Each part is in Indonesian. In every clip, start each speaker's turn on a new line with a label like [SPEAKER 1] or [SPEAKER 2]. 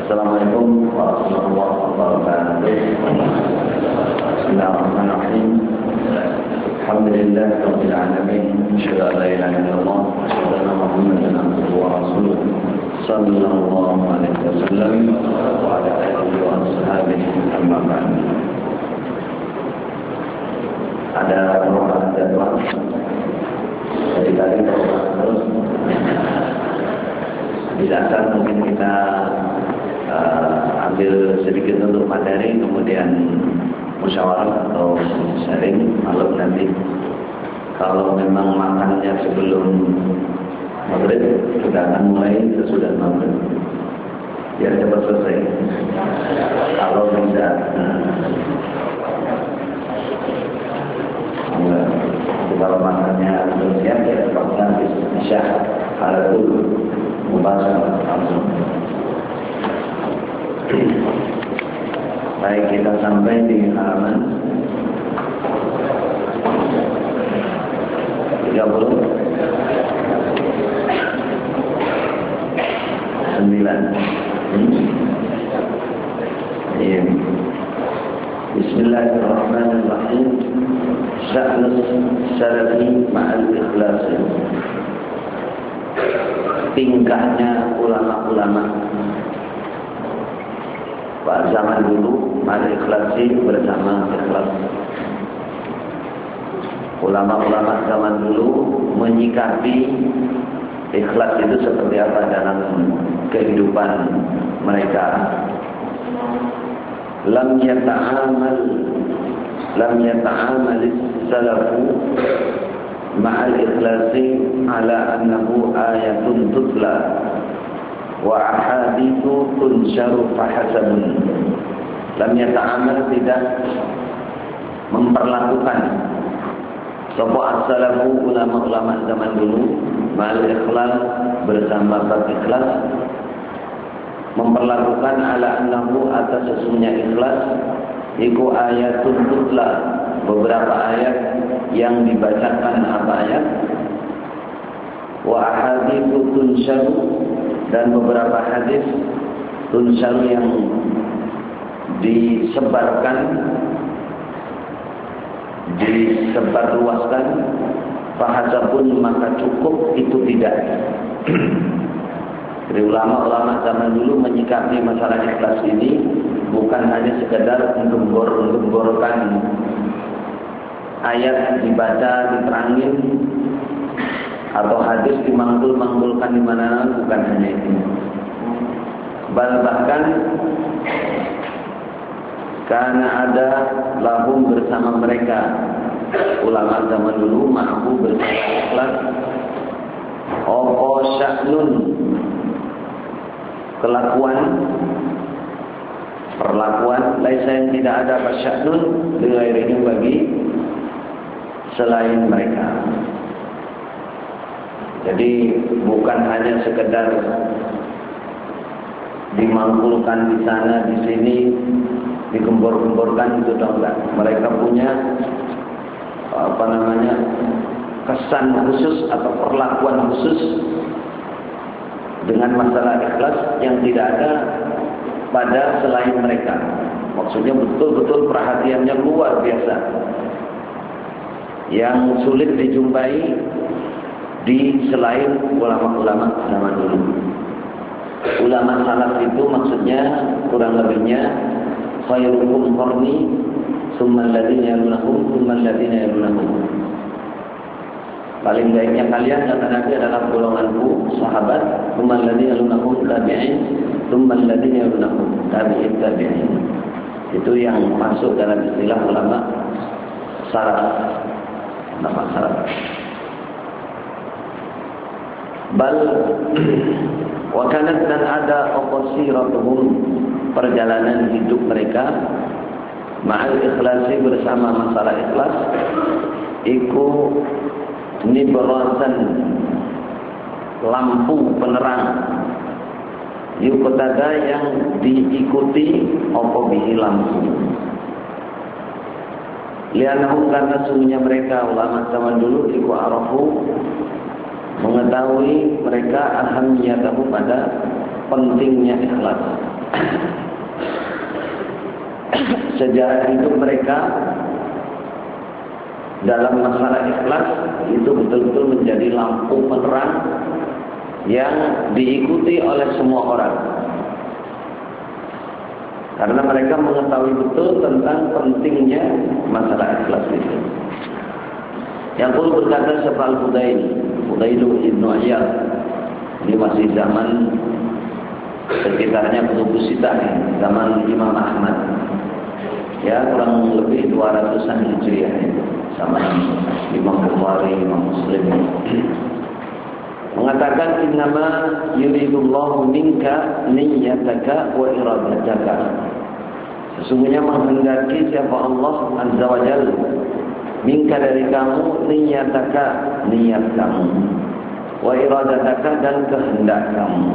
[SPEAKER 1] Assalamualaikum warahmatullahi wabarakatuh. Bismillahirrahmanirrahim. Alhamdulillahirabbil alamin. Asyhadu an la ilaha illallah wa asyhadu anna Muhammadan abduhu wa rasuluh. Sallallahu alaihi wasallam wa ala alihi wa ashabihi amma ba'd. Ada perubahan jadwal. Jadi tadi terus dilakukan mungkin kita ambil sedikit untuk materi, kemudian musyawarah atau sharing malam nanti. Kalau memang makannya sebelum maghrib, kita akan mulai sesudah maghrib biar cepat selesai. Kalau tidak kalau makannya belum siap, ya cepatnya bisa halal dulu mubasharah langsung. Baik, kita sampai di halaman 30 Bismillahirrahmanirrahim. Sya'nus salafi ma'al ikhlas. Tingkahnya ulama-ulama pada zaman dulu ma'al ikhlasi, bersama ikhlas. Ulama-ulama zaman dulu menyikapi ikhlas itu seperti apa dalam kehidupan mereka. Lam yata'amal salafu ma'al ikhlasi ala annahu ayatun tutla wa ahadithu tunsharu fahasabun. Lam yata'amal, tidak memperlakukan sapa as-salafu, ulama-ulama zaman dulu, ma'al ikhlas, bersama ikhlas, memperlakukan ala annahu, atas sesungguhnya ikhlas iku ayatun tutla, beberapa ayat yang dibacakan, apa ayat, wa ahaditsu tunsharu, dan beberapa hadis tunsharu yang disebarluaskan, fahasabun, maka cukup itu tidak. Jadi ulama-ulama zaman dulu menyikapi masalah ikhlas ini bukan hanya sekedar menggembor-gemborkan ayat dibaca, diterangin, atau hadis dimanggul-manggulkan di mana, bukan hanya itu. Bahkan karena ada lahum, bersama mereka, ulama zaman dulu mampu bersama ikhlas, opo sya'nun, perlakuan, laisa, yang tidak ada sya'nun dengan bagi selain mereka. Jadi bukan hanya sekedar dimangkulkan di sana di sini, digembor-gemborkan, itu enggak. Mereka punya kesan khusus atau perlakuan khusus dengan masalah ikhlas yang tidak ada pada selain mereka. Maksudnya betul-betul perhatiannya luar biasa, yang sulit dijumpai di selain ulama-ulama zaman dulu. Ulama salaf itu maksudnya kurang lebihnya khairukum qarni tsumma alladziina yalunahum tsumma alladziina yalunahum. Paling baiknya kalian, kata Nabi, adalah golonganku sahabat, tsumma alladziina yalunahum tabi'in, tsumma alladziina yalunahum tabi'in. Itu yang masuk dalam istilah ulama salaf. Nama salaf. Bal wa kanat, dan ada qasiratuhum, perjalanan hidup mereka, ma'al ikhlasi, bersama masalah ikhlas, iku nibrasan, lampu penerang, yuqtada, yang diikuti, apa bihi, lampu. Lianahum, karena sungguhnya mereka ulama zaman dulu, iku arafu, mengetahui mereka ahamiyatahu, pada pentingnya ikhlas. sejarah hidup mereka dalam masalah ikhlas itu betul-betul menjadi lampu penerang yang diikuti oleh semua orang. Karena mereka mengetahui betul tentang pentingnya masalah ikhlas itu. Yang perlu berkata Syekh Fudail Ibnu Iyad, ini masih zaman sekitarnya Kutubus Sittah, zaman Imam Ahmad. Ya, kurang lebih 200-an Hijriah sama Imam Bukhari, Imam Muslim. Mengatakan innama yuridullahu minka niyyataka wa iradataka. Sesungguhnya menghendaki siapa Allah Azza wa Jalla minka dari kamu niyyataka, niat kamu, wa iradataka dan kehendak kamu.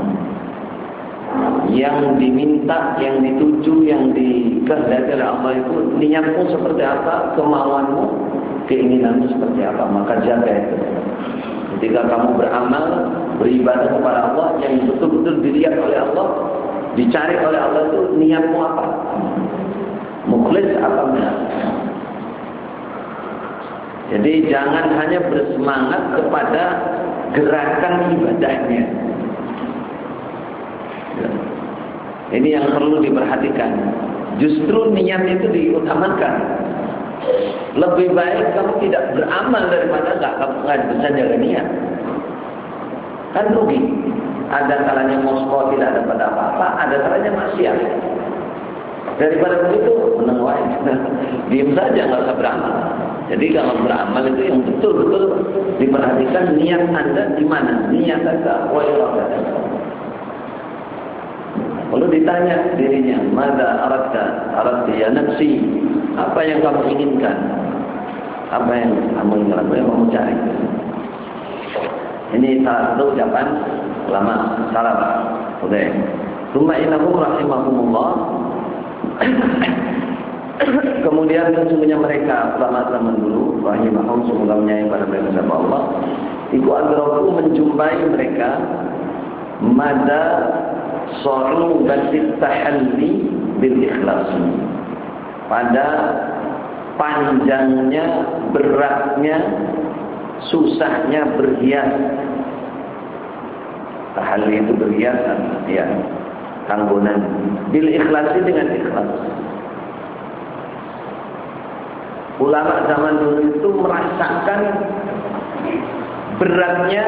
[SPEAKER 1] Yang diminta, yang dituju, yang dikehendaki oleh Allah itu niatmu seperti apa, kemauanmu, keinginanmu seperti apa, maka jaga itu. Ketika kamu beramal, beribadah kepada Allah yang betul-betul dilihat oleh Allah, dicari oleh Allah itu niatmu apa? Mukhlis apa enggak? Jadi jangan hanya bersemangat kepada gerakan ibadahnya. Ini yang perlu diperhatikan. Justru niat itu diutamakan. Lebih baik kamu tidak beramal daripada nggak bisa jaga niat. Kan rugi. Ada kalanya Moskow tidak dapat apa-apa, ada kalanya maksiat. Daripada begitu, menang wae. Diam saja, nggak usah beramal. Jadi kalau beramal itu yang betul-betul diperhatikan niat Anda di mana, niat Anda wa iradataka. Lalu ditanya dirinya, "Madza aradta ya nafsi?" Apa yang kamu inginkan? Apa yang kamu inginkan? Apa yang kamu cari? Ini salah satu ucapan ulama salaf. Oke. Tsumma innahum rahimahumullah. Kemudian sesungguhnya mereka ulama zaman dulu, rahimahum, semoga menyayangi pada mereka sama Allah, iku adraku menjumpai mereka mada su'ubatit tahalli bil ikhlas. Pada panjangnya, beratnya, susahnya berhias. Tahalli itu berhiasan, ya, tanggungan. Bil ikhlasi dengan ikhlas. Ulama zaman dulu itu merasakan beratnya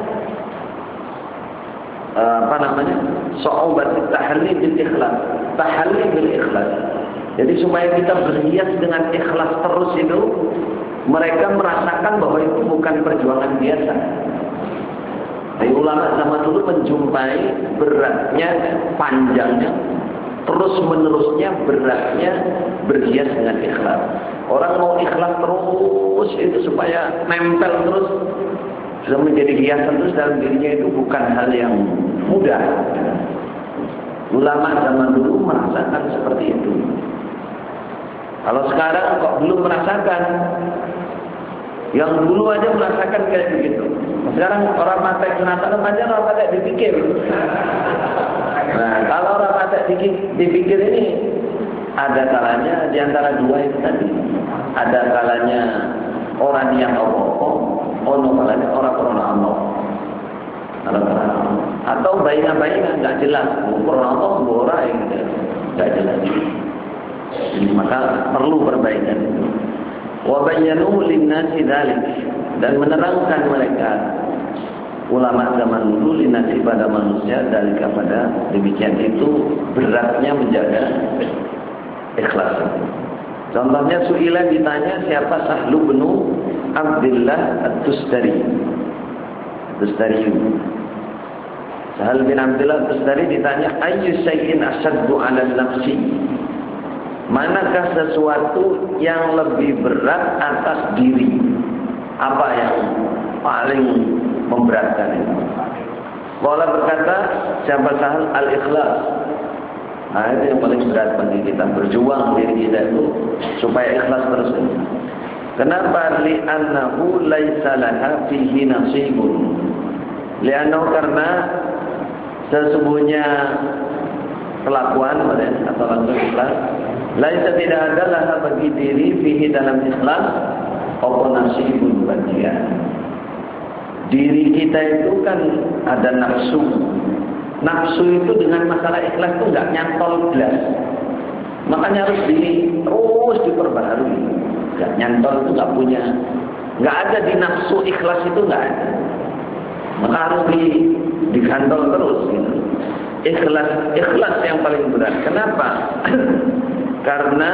[SPEAKER 1] su'ubat tahalli bil ikhlas. Tahalli bil ikhlas. Jadi supaya kita berhias dengan ikhlas terus itu, mereka merasakan bahwa itu bukan perjuangan biasa. Jadi ulama zaman dulu menjumpai beratnya, panjangnya, terus menerusnya beratnya berhias dengan ikhlas. Orang mau ikhlas terus itu supaya nempel terus, sudah menjadi hiasan terus dalam dirinya, itu bukan hal yang mudah. Ulama zaman dulu merasakan seperti itu. Kalau sekarang kok belum merasakan, yang dulu aja merasakan kayak begitu. Sekarang orang mati sunatan aja orang mati dipikir. Nah, kalau orang mati dipikir ini ada kalanya di antara dua itu tadi. Ada kalanya orang yang apa-apa, ono kalanya orang Allah. Atau bayangan-bayangan nggak jelas, orang Allah orang yang nggak jelas. Jadi maka perlu perbaikan. Wa bayyanu lin-nasi dzalik, dan menerangkan mereka ulama zaman dulu linnasi pada manusia dari kepada demikian itu beratnya menjaga ikhlas. Contohnya Su'ila ditanya siapa Sahlu bin Abdullah At-Tustari. Sahal bin Abdullah At-Tustari ditanya ayyu syai'in asyaddu 'ala nafsi? Manakah sesuatu yang lebih berat atas diri? Apa yang paling memberatkan itu? Qala berkata siapa Sahal, al-ikhlas. Nah, itu yang paling berat bagi kita, berjuang diri kita itu supaya ikhlas terus. Kenapa? Li'annahu laisa laha fihi nasibun. Li'annahu karena sesungguhnya kelakuan atau langsung ikhlas. Laisa tidak ada lah bagi diri fihi dalam ikhlas apa nasibun bagian. Diri kita itu kan ada nafsu. Nafsu itu dengan masalah ikhlas itu nggak nyantol belas. Makanya harus terus diperbaharui. Nggak nyantol itu nggak ada di nafsu ikhlas itu nggak ada. Maka harus digantol terus. Gitu. Ikhlas yang paling berat. Kenapa? Karena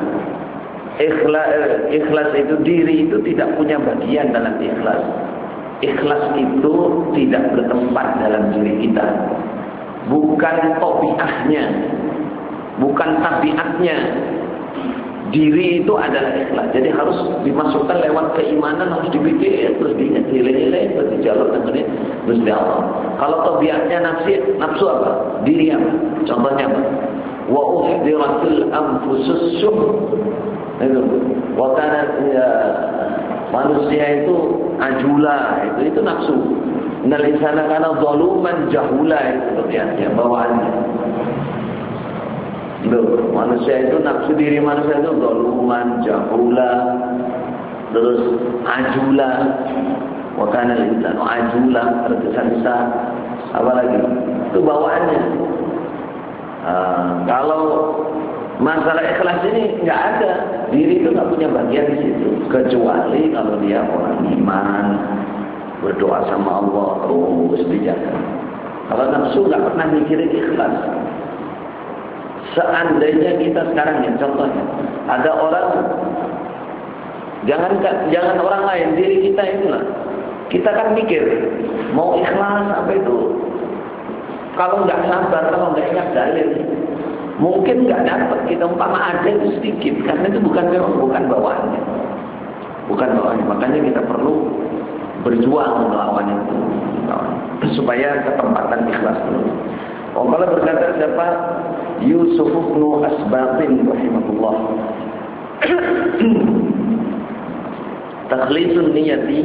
[SPEAKER 1] ikhlas itu diri itu tidak punya bagian dalam ikhlas. Ikhlas itu tidak bertempat dalam diri kita. Bukan tabiatnya, bukan tabiatnya. Diri itu adalah ikhlas. Jadi harus dimasukkan lewat keimanan, harus dipikir, terus diingat nilai-nilai, terus dijawab dengan terus Allah. Kalau tabiatnya nafsu apa? Diri apa? Contohnya apa? Wa uhdiratil anfusus syuh. Itu. Wa kana manusia itu ajula, itu nafsu. Innal insana kana zaluman jahula, itu tabiatnya, bawaannya. Loh, manusia itu nafsu diri manusia itu zaluman, jahula, terus ajula. Wa kana al-insanu ajula, tergesa-gesa. Apa lagi? Itu bawaannya. Kalau masalah ikhlas ini nggak ada, diri itu nggak punya bagian di situ, kecuali kalau dia orang iman, berdoa sama Allah terus dijaga. Kalau nafsu nggak pernah mikirin ikhlas. Seandainya kita sekarang ya, contohnya ada orang, jangan orang lain, diri kita itulah. Kita kan mikir mau ikhlas apa itu. Kalau nggak sabar, kalau nggak ingat dalil, mungkin nggak dapat. Kita umpama ada itu sedikit, karena itu bukan bawaannya, bukan bawaannya. Makanya kita perlu berjuang melawan itu, supaya ketempatan ikhlas dulu. Allah berkata siapa? Yusuf bin Asbatin rahimahullah. Takhlisun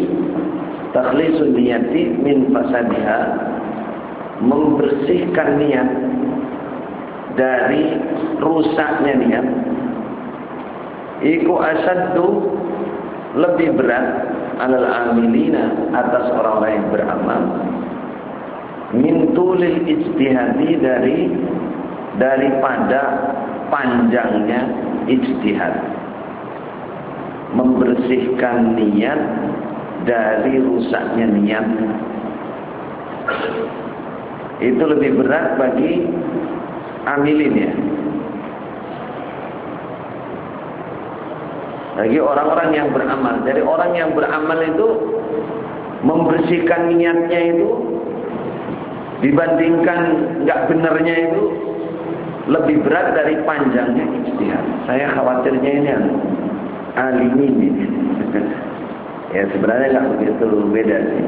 [SPEAKER 1] niyati min fasadiha, membersihkan niat dari rusaknya niat. Iku asaddu, lebih berat, alal amilina, atas orang-orang yang beramal, min tulil ijtihadi, daripada panjangnya ijtihad. Membersihkan niat dari rusaknya niat itu lebih berat bagi amilin ya, bagi orang-orang yang beramal. Jadi orang yang beramal itu membersihkan niatnya itu dibandingkan nggak benernya itu lebih berat dari panjangnya ijtihad. Saya khawatirnya ini alimin ini. Ya sebenarnya nggak begitu beda sih.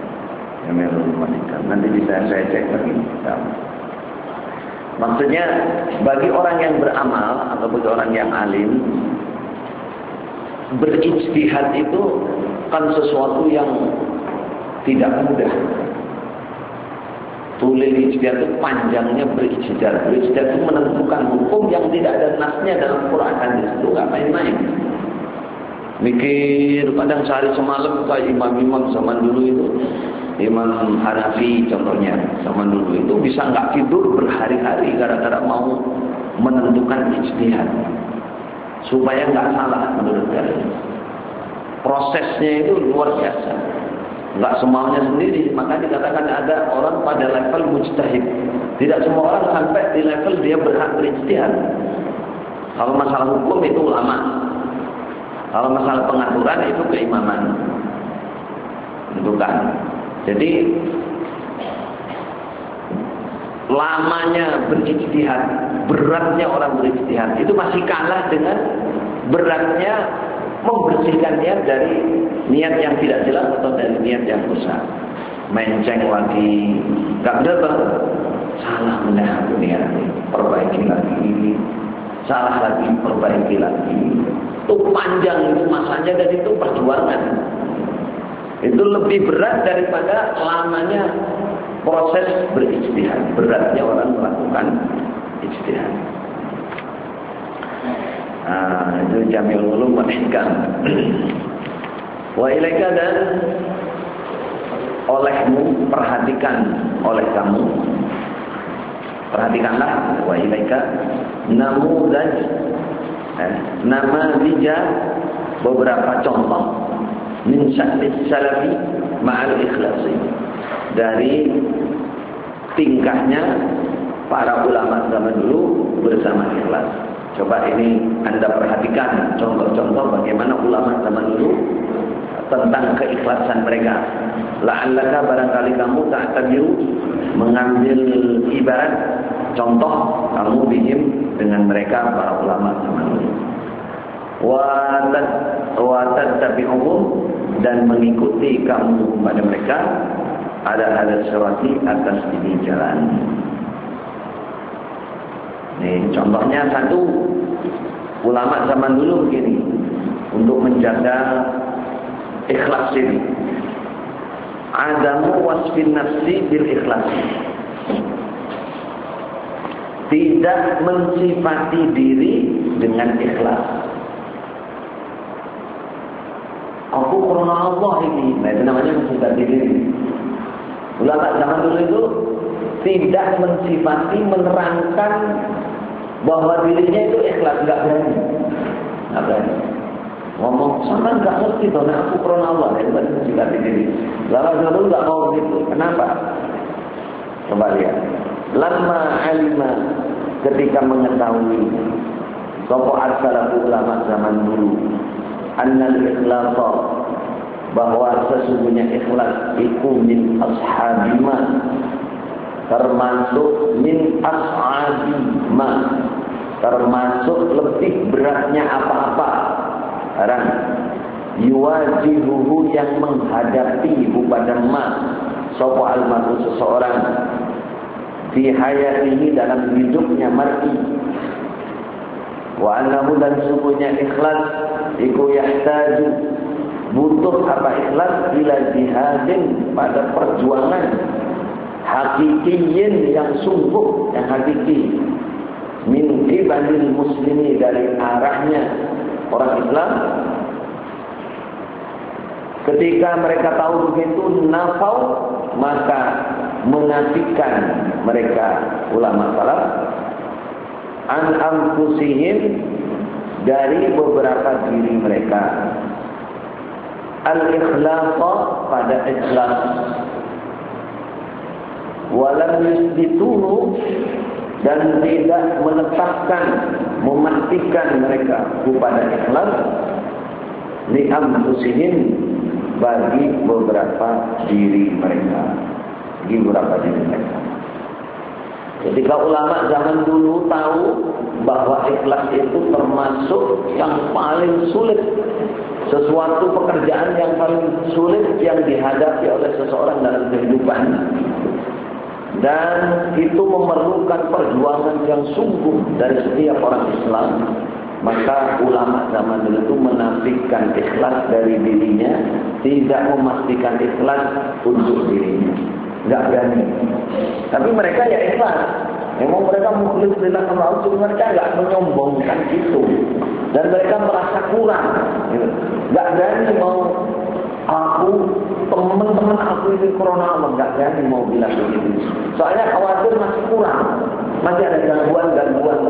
[SPEAKER 1] Nanti bisa saya cek lagi. Maksudnya bagi orang yang beramal atau bagi orang yang alim, berijtihad itu kan sesuatu yang tidak mudah. Tulil ijtihad itu panjangnya berijtihad. Berijtihad itu menentukan hukum yang tidak ada nasnya dalam Quran hadis. Itu nggak main-main. Mikir kadang sehari semalam, kayak imam-imam zaman dulu itu, Imam Hanafi contohnya zaman dulu itu bisa nggak tidur berhari-hari gara-gara mau menentukan ijtihad supaya nggak salah menurut kalian. Prosesnya itu luar biasa. Nggak semuanya sendiri, maka dikatakan ada orang pada level mujtahid. Tidak semua orang sampai di level dia berhak berijtihad. Kalau masalah hukum itu ulama, kalau masalah pengaturan itu keimaman. Tentukan. Jadi lamanya berijtihad, beratnya orang berijtihad itu masih kalah dengan beratnya membersihkan niat dari niat yang tidak jelas atau dari niat yang rusak. Menceng lagi, gak benar, salah menahan niat, perbaiki lagi, salah lagi, perbaiki lagi. Itu panjang itu masanya dan itu perjuangan. Itu lebih berat daripada lamanya proses berijtihad. Beratnya orang melakukan ijtihad. Itu Jami'ul Ulum wal Hikam. Wa ilaika, dan olehmu, perhatikanlah, wa ilaika namudaj, nama bija, beberapa contoh min sya'nis salafi ma'al ikhlasi, dari tingkahnya para ulama zaman dulu bersama ikhlas. Coba ini Anda perhatikan contoh-contoh bagaimana ulama zaman dulu tentang keikhlasan mereka. La'allaka, barangkali kamu ta'tabiru, mengambil ibarat contoh kamu bihim, dengan mereka para ulama zaman dulu. Wa tattabi'uhum, dan mengikuti kamu pada mereka, ada sirati, atas ini jalan. Nih contohnya satu, ulama zaman dulu begini, untuk menjaga ikhlas ini. Adamu wasfin nafsi bil ikhlasi, tidak mensifati diri dengan ikhlas. Aku karena Allah ini, nah itu namanya mensifati diri. Ulama zaman dulu itu tidak mensifati, menerangkan bahwa dirinya itu ikhlas, nggak berani. Ngomong, sama nggak ngerti dong, aku karena Allah, itu kan mensifati diri. Ulama zaman dulu nggak mau begitu. Kenapa? Coba lihat. Lama alima, ketika mengetahui, sapa as-salafu, ulama zaman dulu, annal ikhlasa, bahwa sesungguhnya ikhlas itu min ashabima, termasuk min ashabima, termasuk lebih beratnya apa-apa orang yuwajihuhu, yang menghadapi pada ma sapa al-mar'u, seseorang fi hayatihi, dalam hidupnya mar'i, wa annahu, dan sungguhnya ikhlas iku yahtaju, butuh apa ikhlas, ila jihadin, pada perjuangan hakikiyin, yang sungguh, yang hakiki, min qibalil muslimi, dari arahnya orang Islam. Ketika mereka tahu begitu, nafau, maka menafikan mereka ulama salaf an anfusihim, dari beberapa diri mereka, al-ikhlasa, pada ikhlas, walam yusbituhu, dan tidak menetapkan, memastikan mereka kepada ikhlas, li anfusihim, bagi beberapa diri mereka, Ketika ulama zaman dulu tahu bahwa ikhlas itu termasuk yang paling sulit, sesuatu pekerjaan yang paling sulit yang dihadapi oleh seseorang dalam kehidupan, dan itu memerlukan perjuangan yang sungguh dari setiap orang Islam, maka ulama zaman dulu itu menafikan ikhlas dari dirinya, tidak memastikan ikhlas untuk dirinya, nggak berani. Tapi mereka ya ikhlas, memang mereka mukhlis lillah karena Allah, mereka nggak menyombongkan itu, dan mereka merasa kurang, nggak berani mau, aku, teman-teman aku ini corona, nggak berani mau bilang begitu. Soalnya khawatir masih kurang, masih ada gangguan-gangguan.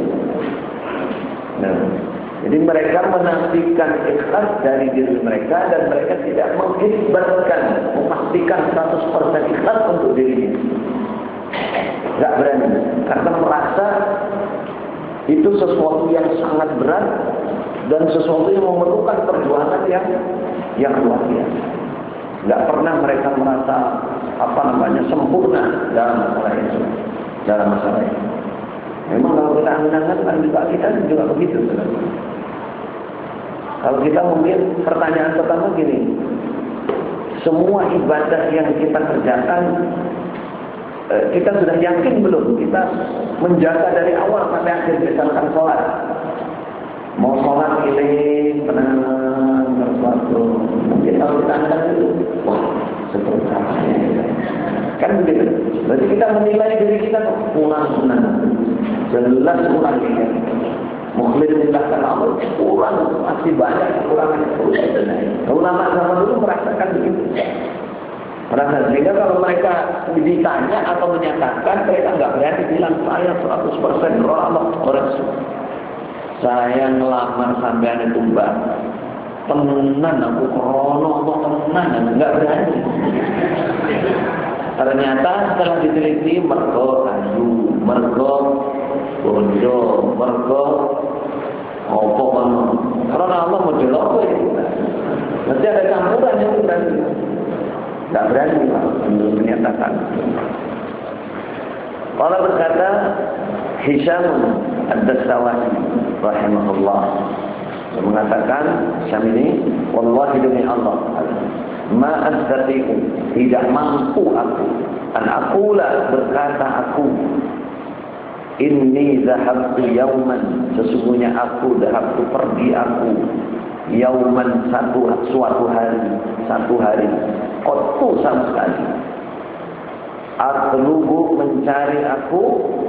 [SPEAKER 1] Nah, jadi mereka menafikan ikhlas dari diri mereka, dan mereka tidak mengisbatkan, memastikan 100% ikhlas untuk dirinya. Nggak berani, karena merasa itu sesuatu yang sangat berat dan sesuatu yang memerlukan perjuangan yang luar biasa. Nggak pernah mereka merasa sempurna dalam masalah itu, Memang kalau kita angan-angan kita juga begitu. Kalau kita mungkin pertanyaan pertama gini, semua ibadah yang kita kerjakan, kita sudah yakin belum? Kita menjaga dari awal sampai akhir, misalkan sholat. Mau sholat ini tenang, bersuatu. Mungkin kalau kita angkat itu, wah, seperti apa ya? Kan begitu. Berarti kita menilai diri kita kurang. Jelas kurang ini. Mukhlis lillah karena Allah kurang, masih banyak kekurangan yang perlu dibenahi. Ulama zaman dulu merasakan begitu. Merasa sehingga kalau mereka ditanya atau menyatakan, mereka nggak berani bilang saya 100% Allah orang. Saya ngelamar sampean itu mbak, temenan aku krono Allah temenan, nggak berani. Ternyata setelah diteliti mergo ayu, mergo bondo, mergo apa mana? Karena Allah model apa itu? Nanti ada campuran yang berani. Tak berani untuk menyatakan. Allah berkata, Hisham ad-Dastawai rahimahullah mengatakan, Hisham ini, wallahi demi Allah, ma astati'u, tidak mampu aku, an aqula berkata aku, inni zahabtu yauman, sesungguhnya aku zahabtu pergi aku, yauman suatu hari, qattu sama sekali. Atlubu mencari aku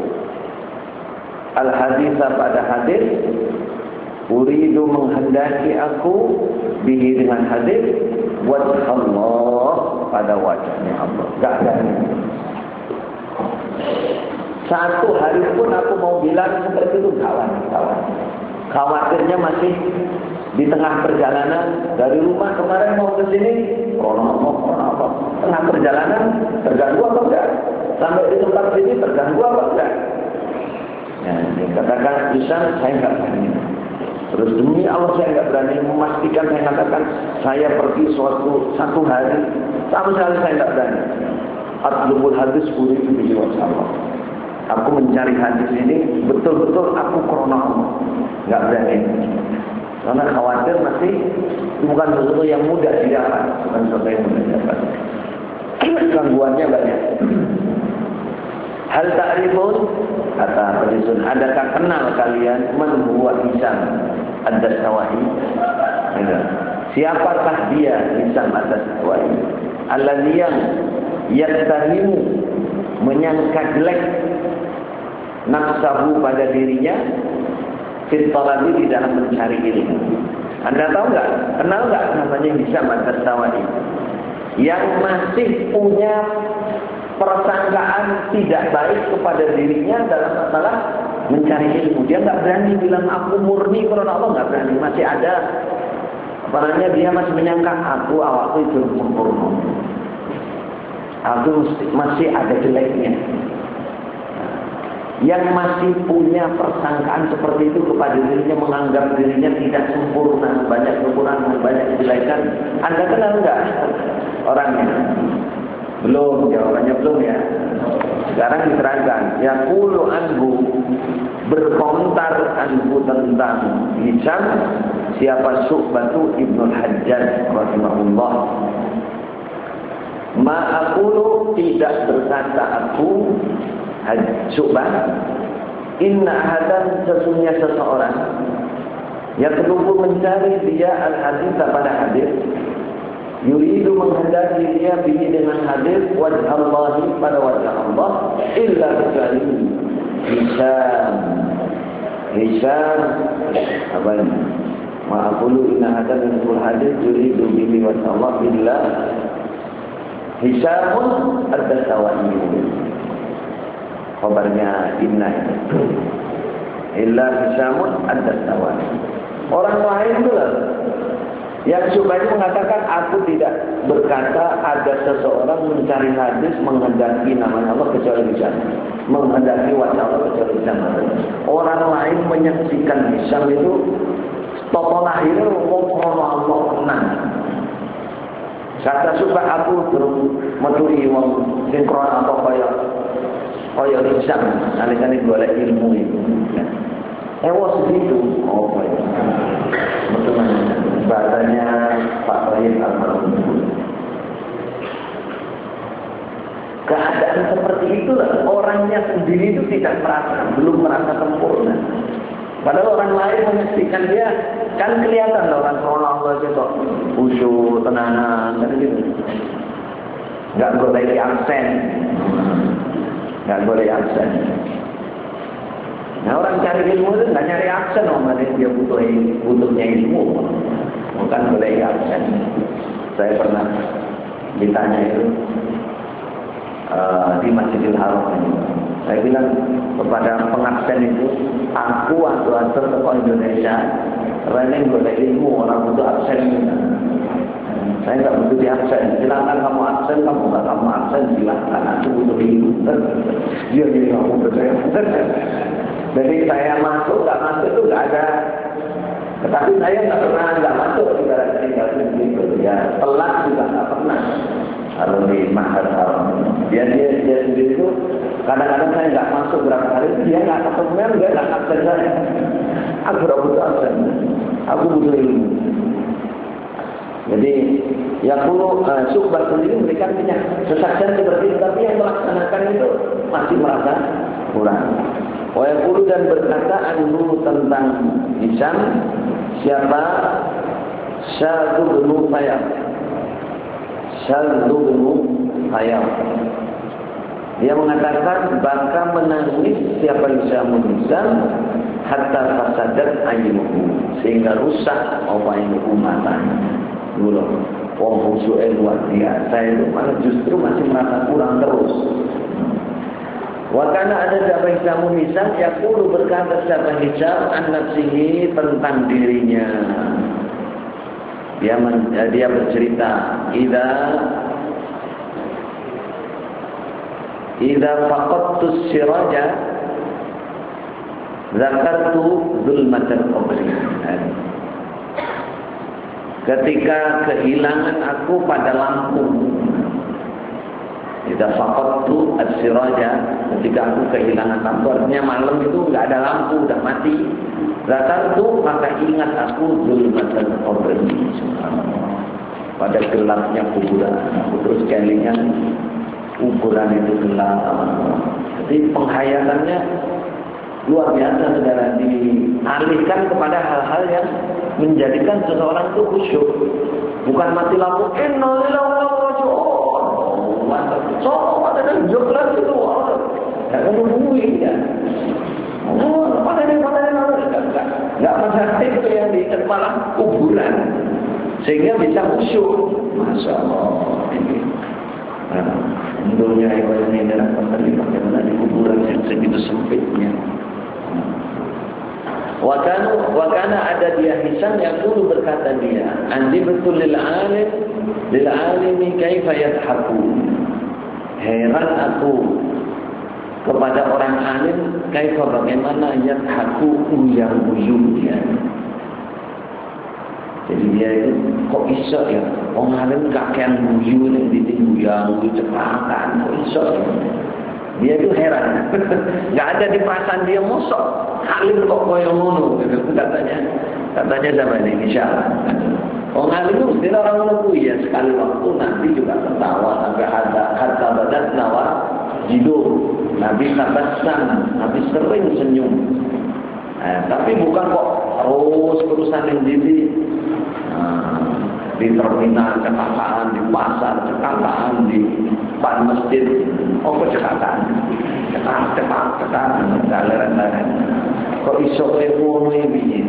[SPEAKER 1] al-haditha pada hadis, uridu menghendaki aku bihi dengan hadis, wajh Allah pada wajahnya Allah. Gak berani. Satu hari pun aku mau bilang seperti itu kawan. Khawatirnya masih di tengah perjalanan dari rumah kemarin mau ke sini, apa? Tengah perjalanan terganggu apa enggak? Sampai di tempat sini terganggu apa enggak? Ya, dikatakan Hisham, saya enggak berani. Terus demi Allah saya enggak berani memastikan, saya katakan saya pergi satu hari, sama sekali saya enggak berani. Atlubul hadis uridu bihi wajh Allah. Aku mencari hadis ini betul-betul aku krono, enggak berani. Karena khawatir masih bukan sesuatu yang mudah didapat, bukan sesuatu yang mudah didapat. Gangguannya banyak. Hal ta'rifun, kata penulis, adakah kenal kalian man huwa Hisham ad-Dastawai? Siapakah dia Hisham ad-Dastawai? Alladzi yang yattahimu, menyangka jelek nafsahu pada dirinya, fit talabi, di dalam mencari ilmu. Anda tahu enggak? Kenal enggak namanya Hisham ad-Dastawai? Yang masih punya persangkaan tidak baik kepada dirinya dalam masalah mencari ilmu. Dia enggak berani bilang aku murni karena Allah, enggak berani. Masih ada apa namanya, dia masih menyangka aku awakku itu sempurna. Aku masih ada jeleknya. Yang masih punya persangkaan seperti itu kepada dirinya, menganggap dirinya tidak sempurna, banyak kekurangan, banyak kejelekan. Anda kenal enggak orangnya? Belum, jawabannya belum ya. Sekarang diterangkan, yaqulu anhu, berkomentar anhu tentang Hisham, siapa? Syu'batu Ibnu Hajjaj rahimahullah. Ma aqulu, tidak berkata aku Syu'bah, inna ahadan, sesungguhnya seseorang yang perlu mencari dia al-hadis pada hadis, yuridu menghendaki dia bihi dengan hadis, wajh Allah, pada wajah Allah, illa kecuali Hisham apa ini? Ma'akulu inna ahadan yang hadis yuridu bihi wajh Allah illa Hishamun ad-Dastawai. Kabarnya inna illa Hishamun ad-Dastawai. Orang lain itu lah yang Syu'bah mengatakan, aku tidak berkata ada seseorang mencari hadis menghendaki namanya Allah kecuali Hisham, menghendaki wajah Allah kecuali Hisham. Orang lain menyaksikan Hisham itu tokoh lahirnya ngomong Allah tenang. Kata Syu'bah, aku mencuri wong sinkron atau kaya Hisham, alih-alih golek ilmu itu. Segitu. Oh, ya. Betul. Bahasanya Pak Bayin Al-Marhum. Keadaan seperti itulah orangnya sendiri itu belum merasa sempurna. Padahal orang lain menyaksikan dia, kan kelihatan orang Allah itu khusyuk, tenanan, kan gitu. Enggak boleh absen. cari ilmu itu nggak nyari absen, dia butuhnya ilmu, bukan boleh absen. Saya pernah ditanya itu di Masjidil Haram ini. Saya bilang kepada pengabsen itu, aku waktu asal ke Indonesia, Reneng boleh ilmu, orang butuh absen. Saya nggak butuh di absen. Silakan kamu absen, kamu nggak kamu absen, silakan. Aku butuh ilmu. Dia jadi kamu percaya. Jadi saya masuk, nggak masuk itu nggak ada. Tetapi saya nggak pernah nggak masuk di tinggal begitu. Ya telat juga nggak pernah. Kalau di Mahal Haram, dia sendiri itu kadang-kadang saya nggak masuk berapa hari, dia nggak ketemu, dia nggak absen saya. Aku nggak butuh absen. Aku butuh ilmu. Jadi yang perlu Syu'bah sendiri memberikan kesaksian seperti itu, tapi yang melaksanakan itu masih merasa kurang. Wayaqulu dan berkata anhu tentang Hisham, siapa? Syadhu bin Sayyaf. Syadhu bin Sayyaf. Dia mengatakan baka menangis siapa Hisham hatta fasadat aynuhu, sehingga rusak aynuhu matanya. Dulu, wong khusyuknya luar biasa itu, malah justru masih merasa kurang terus. Wakana ada siapa Hisham yaqulu berkata siapa Hisham an nafsihi tentang dirinya. Dia bercerita, idza faqadtu siraja zakartu zulmatal qabri. Ketika kehilangan aku pada lampu, idza faqadtu as-siraja, ketika aku kehilangan lampu, artinya malam itu enggak ada lampu, udah mati. Zakartu, maka ingat aku zulmatal qabri, subhanallah, pada gelapnya kuburan. Aku terus kelingan kuburan itu gelap. Jadi penghayatannya luar biasa, saudara, dialihkan kepada hal-hal yang menjadikan seseorang itu khusyuk. Bukan mati lampu, innalillahi wa inna ilaihi raji'un. So, pada dan joklas itu, enggak menungguin ya. Enggak masalah itu yang diikat malah kuburan. Sehingga bisa khusyuk. Masya Allah. Untungnya ibadah ini dirapatkan bagaimana di kuburan yang segitu sempitnya. Wakana ada dia Hisham yang dulu berkata dia, andi betul lil alimi kaifa yadhaku. Heran aku kepada orang alim, kaifa bagaimana yadhaku uyang-uyung dia. Jadi dia itu kok iso ya, orang alim kakean guyu yang ditinggal cekakan, kok iso ya. Dia itu heran, nggak ada di perasaan dia, mosok alim kok koyo ngono, gitu katanya sama ini, insyaallah. Orang alim itu mesti orang ngono ya, sekali waktu nanti juga tertawa sampai harta badan nawa jido, Nabi tabassam, Nabi sering senyum. Tapi bukan kok terus-terusan yang di terminal cekakaan, di pasar cekakaan, di depan masjid cekakaan, cekakaan, galeran-galeran. Kok iso ngono iki?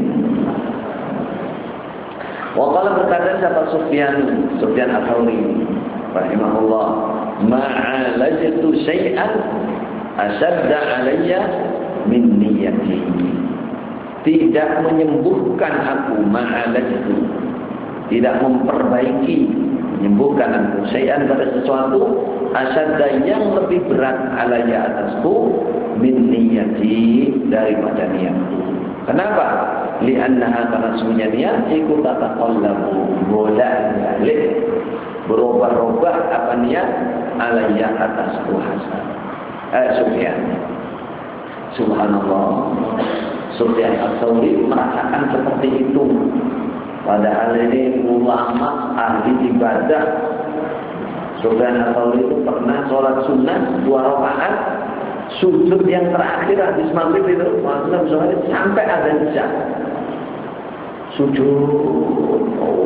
[SPEAKER 1] Waqala berkata siapa Sufyan Ats-Tsauri rahimahullah, ma'alajtu syai'an asadda alayya min niyyati. Tidak menyembuhkan aku, ma'alajtu, tidak memperbaiki, menyembuhkan aku syai'an pada sesuatu asadda yang lebih berat alayya atasku min niyyati, daripada niatku. Kenapa? Li'annaha, karena semuanya niat ikut tataqallabu, bolak-balik, berubah-ubah apa niat alayya atasku hasan. Sufyan. Subhanallah. Sufyan Ats-Tsauri merasakan seperti itu. Padahal ini ulama ahli ibadah. Sufyan Ats-Tsauri itu pernah sholat sunnah 2 rakaat, sujud yang terakhir habis maghrib itu, sampai azan isya. Sujud,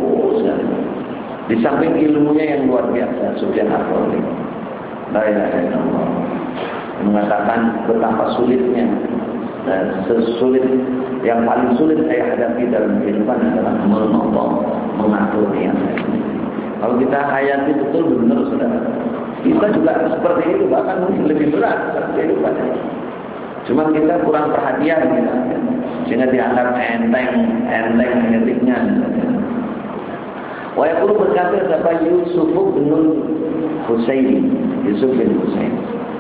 [SPEAKER 1] di samping ilmunya yang luar biasa, Sufyan Ats-Tsauri, la ilaha illallah, mengatakan betapa sulitnya Dan yang paling sulit saya hadapi dalam kehidupan adalah mengatur niat. Kalau kita hayati betul benar saudara, kita juga seperti itu, bahkan mungkin lebih berat kehidupannya. Cuma kita kurang perhatian kita, sehingga dianggap enteng mengetiknya. Wa yaqulu berkata siapa Yusuf bin Husaini, Yusuf bin Husain.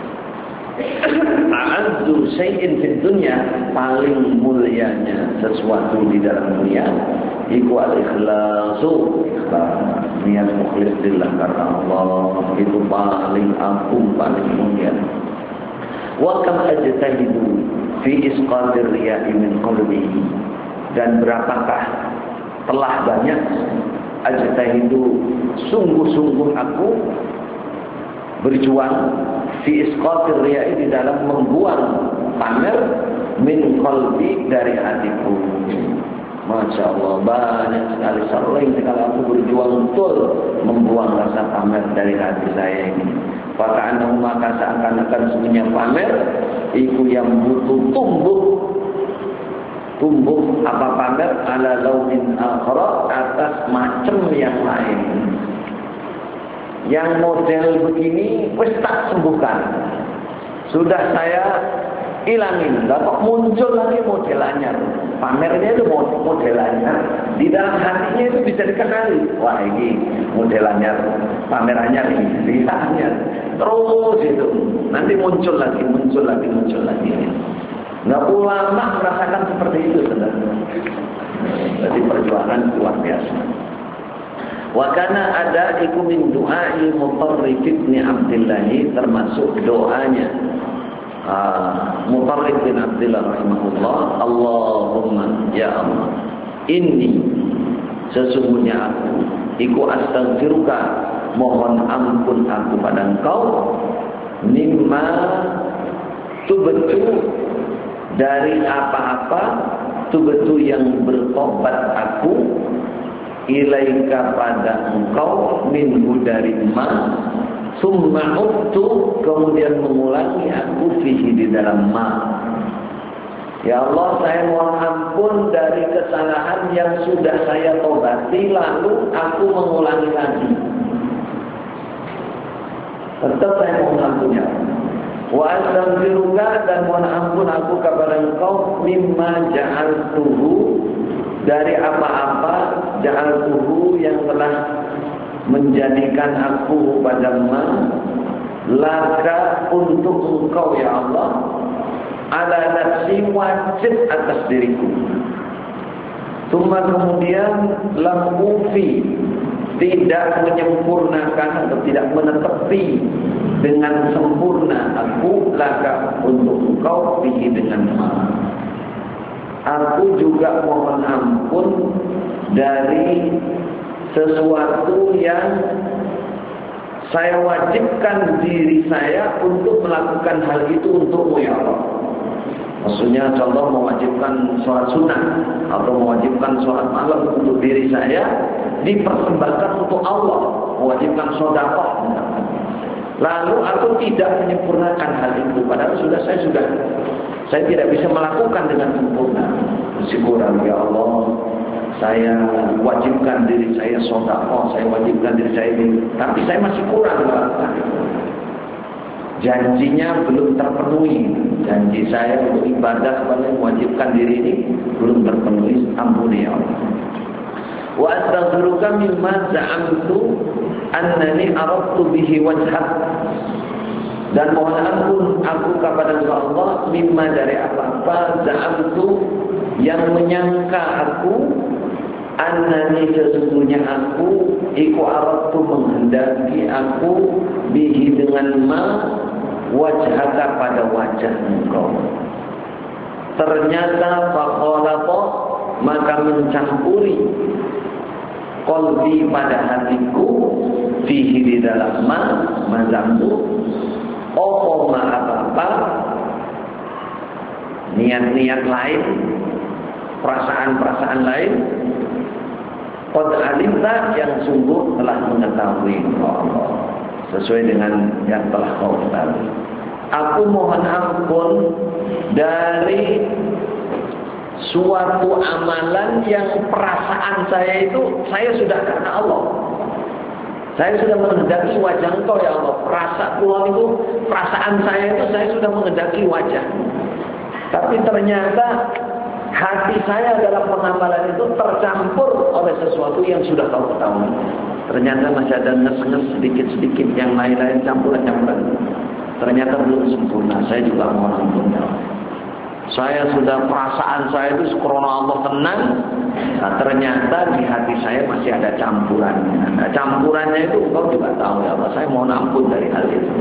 [SPEAKER 1] A'adzu syai'in fid dunya, paling mulianya sesuatu di dalam dunia iku al-ikhlasu, niat mukhlis lillah karena Allah, itu paling agung, paling mulia. Wa kam ajtahidu fi isqatir riya'i min qalbi, dan berapakah telah banyak ajtahidu, sungguh-sungguh aku berjuang fi isqatir riya'i, di dalam membuang pamer min qalbi, dari hatiku. Masya Allah, banyak sekali, sering sekali aku berjuang betul membuang rasa pamer dari hati saya ini. Faka'anahu, maka seakan-akan semuanya pamer iku yang butuh tumbuh apa pamer ala launin akhara, atas macam yang lain. Yang model begini wis tak sembuhkan, sudah saya ilangin, lah kok muncul lagi modelannya. Pamernya itu modelannya, di dalam hatinya itu bisa dikenali. Wah, ini modelannya, pamerannya ini, lihatnya terus itu. Nanti muncul lagi. Nggak ulama merasakan seperti itu, saudara. Jadi perjuangan luar biasa. Wa kana ada iku min du'ai Mutarrif bin Abdullah, termasuk doanya Mutarrif bin Abdullah rahimahullah, Allahumma ya Allah, inni, sesungguhnya aku iku astaghfiruka, mohon ampun aku pada Engkau, mimma tubtu, dari apa-apa, tubtu yang bertobat aku, ilaika pada Engkau, minhu dari ma, summa ubtu, kemudian mengulangi aku fihi, di dalam ma. Ya Allah, saya mohon ampun dari kesalahan yang sudah saya tobati, lalu aku mengulangi lagi. Tetap saya mohon ampun ya Allah. Wa astaghfiruka, dan mohon ampun aku kepada Engkau, mimma ja'altuhu, dari apa-apa, ja'altuhu yang telah menjadikan aku pada ma, laka, untuk Engkau ya Allah, ala nafsi, wajib atas diriku. Kemudian lam ufi, tidak menyempurnakan atau tidak menetepi dengan sempurna aku, laka, untuk Engkau, bihi, dengan ma. Aku juga mohon ampun dari sesuatu yang saya wajibkan diri saya untuk melakukan hal itu untukmu ya Allah. Maksudnya contoh mewajibkan sholat sunnah atau mewajibkan sholat malam untuk diri saya, dipersembahkan untuk Allah, mewajibkan sedekah. Lalu aku tidak menyempurnakan hal itu, padahal saya tidak bisa melakukan dengan sempurna. Bersyukuran ya Allah, saya wajibkan diri saya sedekah, saya wajibkan diri saya ini, tapi saya masih kurang melakukan itu. Janjinya belum terpenuhi, janji saya untuk ibadah kepada mewajibkan diri ini belum terpenuhi, ampuni ya Allah. Wa astaghfiruka mimma za'amtu annani aradtu bihi wajhak, dan mohon ampun aku kepada Allah, mimma, dari apa-apa, za'amtu, yang menyangka aku, annani, sesungguhnya aku, iku aradtu, menghendaki aku, bihi, dengan ma, wajhaka, pada wajah Engkau. Ternyata faqalata, maka mencampuri, qalbi, pada hatiku, fihi, di dalam ma, mazamtu, apa apa, niat-niat lain, perasaan-perasaan lain, qad alimta, yang sungguh telah mengetahui Allah, sesuai dengan yang telah kau ketahui. aku mohon ampun dari suatu amalan yang perasaan saya itu saya sudah karena Allah. Saya sudah menghendaki wajah Engkau ya Allah. Perasaan saya itu saya sudah menghendaki wajah. Tapi ternyata hati saya dalam pengamalan itu tercampur oleh sesuatu yang sudah Kau ketahui. Ternyata masih ada nges-nges sedikit-sedikit yang lain-lain campuran-campuran. Ternyata belum sempurna. Saya juga mohon ampun ya Allah. Saya sudah perasaan saya itu karena Allah tenang. Nah, ternyata di hati saya masih ada campurannya. Nah, campurannya itu Engkau juga tahu ya Allah. Saya mohon ampun dari hal itu.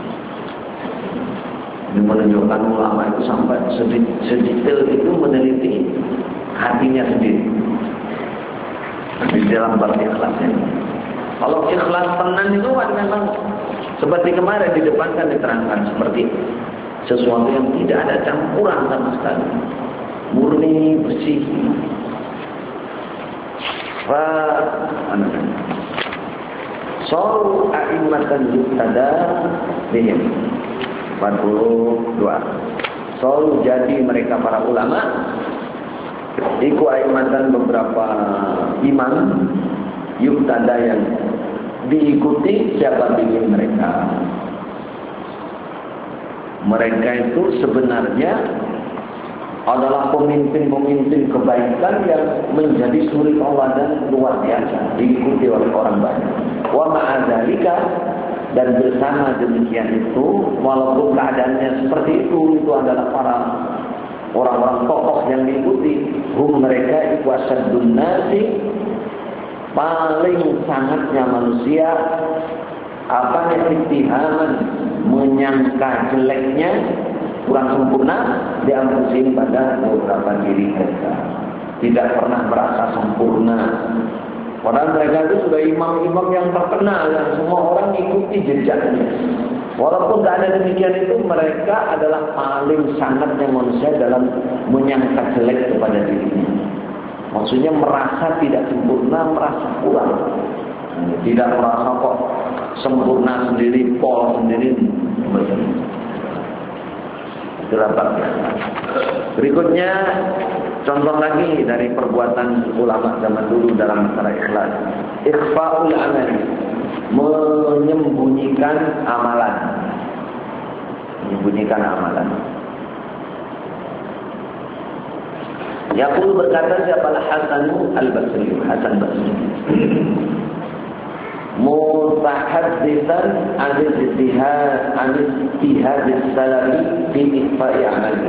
[SPEAKER 1] Ini menunjukkan ulama itu sampai sedetail itu meneliti hatinya sendiri di dalam bab ikhlasnya. Kalau ikhlas tenang itu kan memang seperti kemarin di depan kan diterangkan seperti sesuatu yang tidak ada campuran sama sekali, murni bersih. Saru a'immatan yuqtada bihim 42. Saru jadi mereka para ulama iku a'immatan beberapa imam yuqtada yang diikuti siapa bihim mereka. Mereka itu sebenarnya adalah pemimpin-pemimpin kebaikan yang menjadi suri tauladan luar biasa, diikuti oleh orang banyak. Wa ma'adzalika, dan bersama demikian itu, walaupun keadaannya seperti itu adalah para orang-orang tokoh yang diikuti. Mereka itu asyadun nasi, paling sangatnya manusia ittihaman, menyangka jeleknya, kurang sempurna diambil pada beberapa diri mereka. Tidak pernah merasa sempurna. Padahal mereka itu sudah imam-imam yang terkenal, yang semua orang ikuti jejaknya. Walaupun tidak ada demikian itu, mereka adalah paling sangatnya manusia dalam menyangka jelek kepada dirinya. Maksudnya merasa tidak sempurna, merasa kurang. Tidak merasa kok sempurna sendiri, polos sendiri. Itulah babnya. Berikutnya contoh lagi dari perbuatan ulama zaman dulu dalam masalah ikhlas. Ikhfa'ul amali, menyembunyikan amalan. Menyembunyikan amalan. Yaqul berkata siapa Hasan al-Basri, Hasan Basri. Mutahadditsan al-ijtihad as-salafi fi ikhfa'i amali.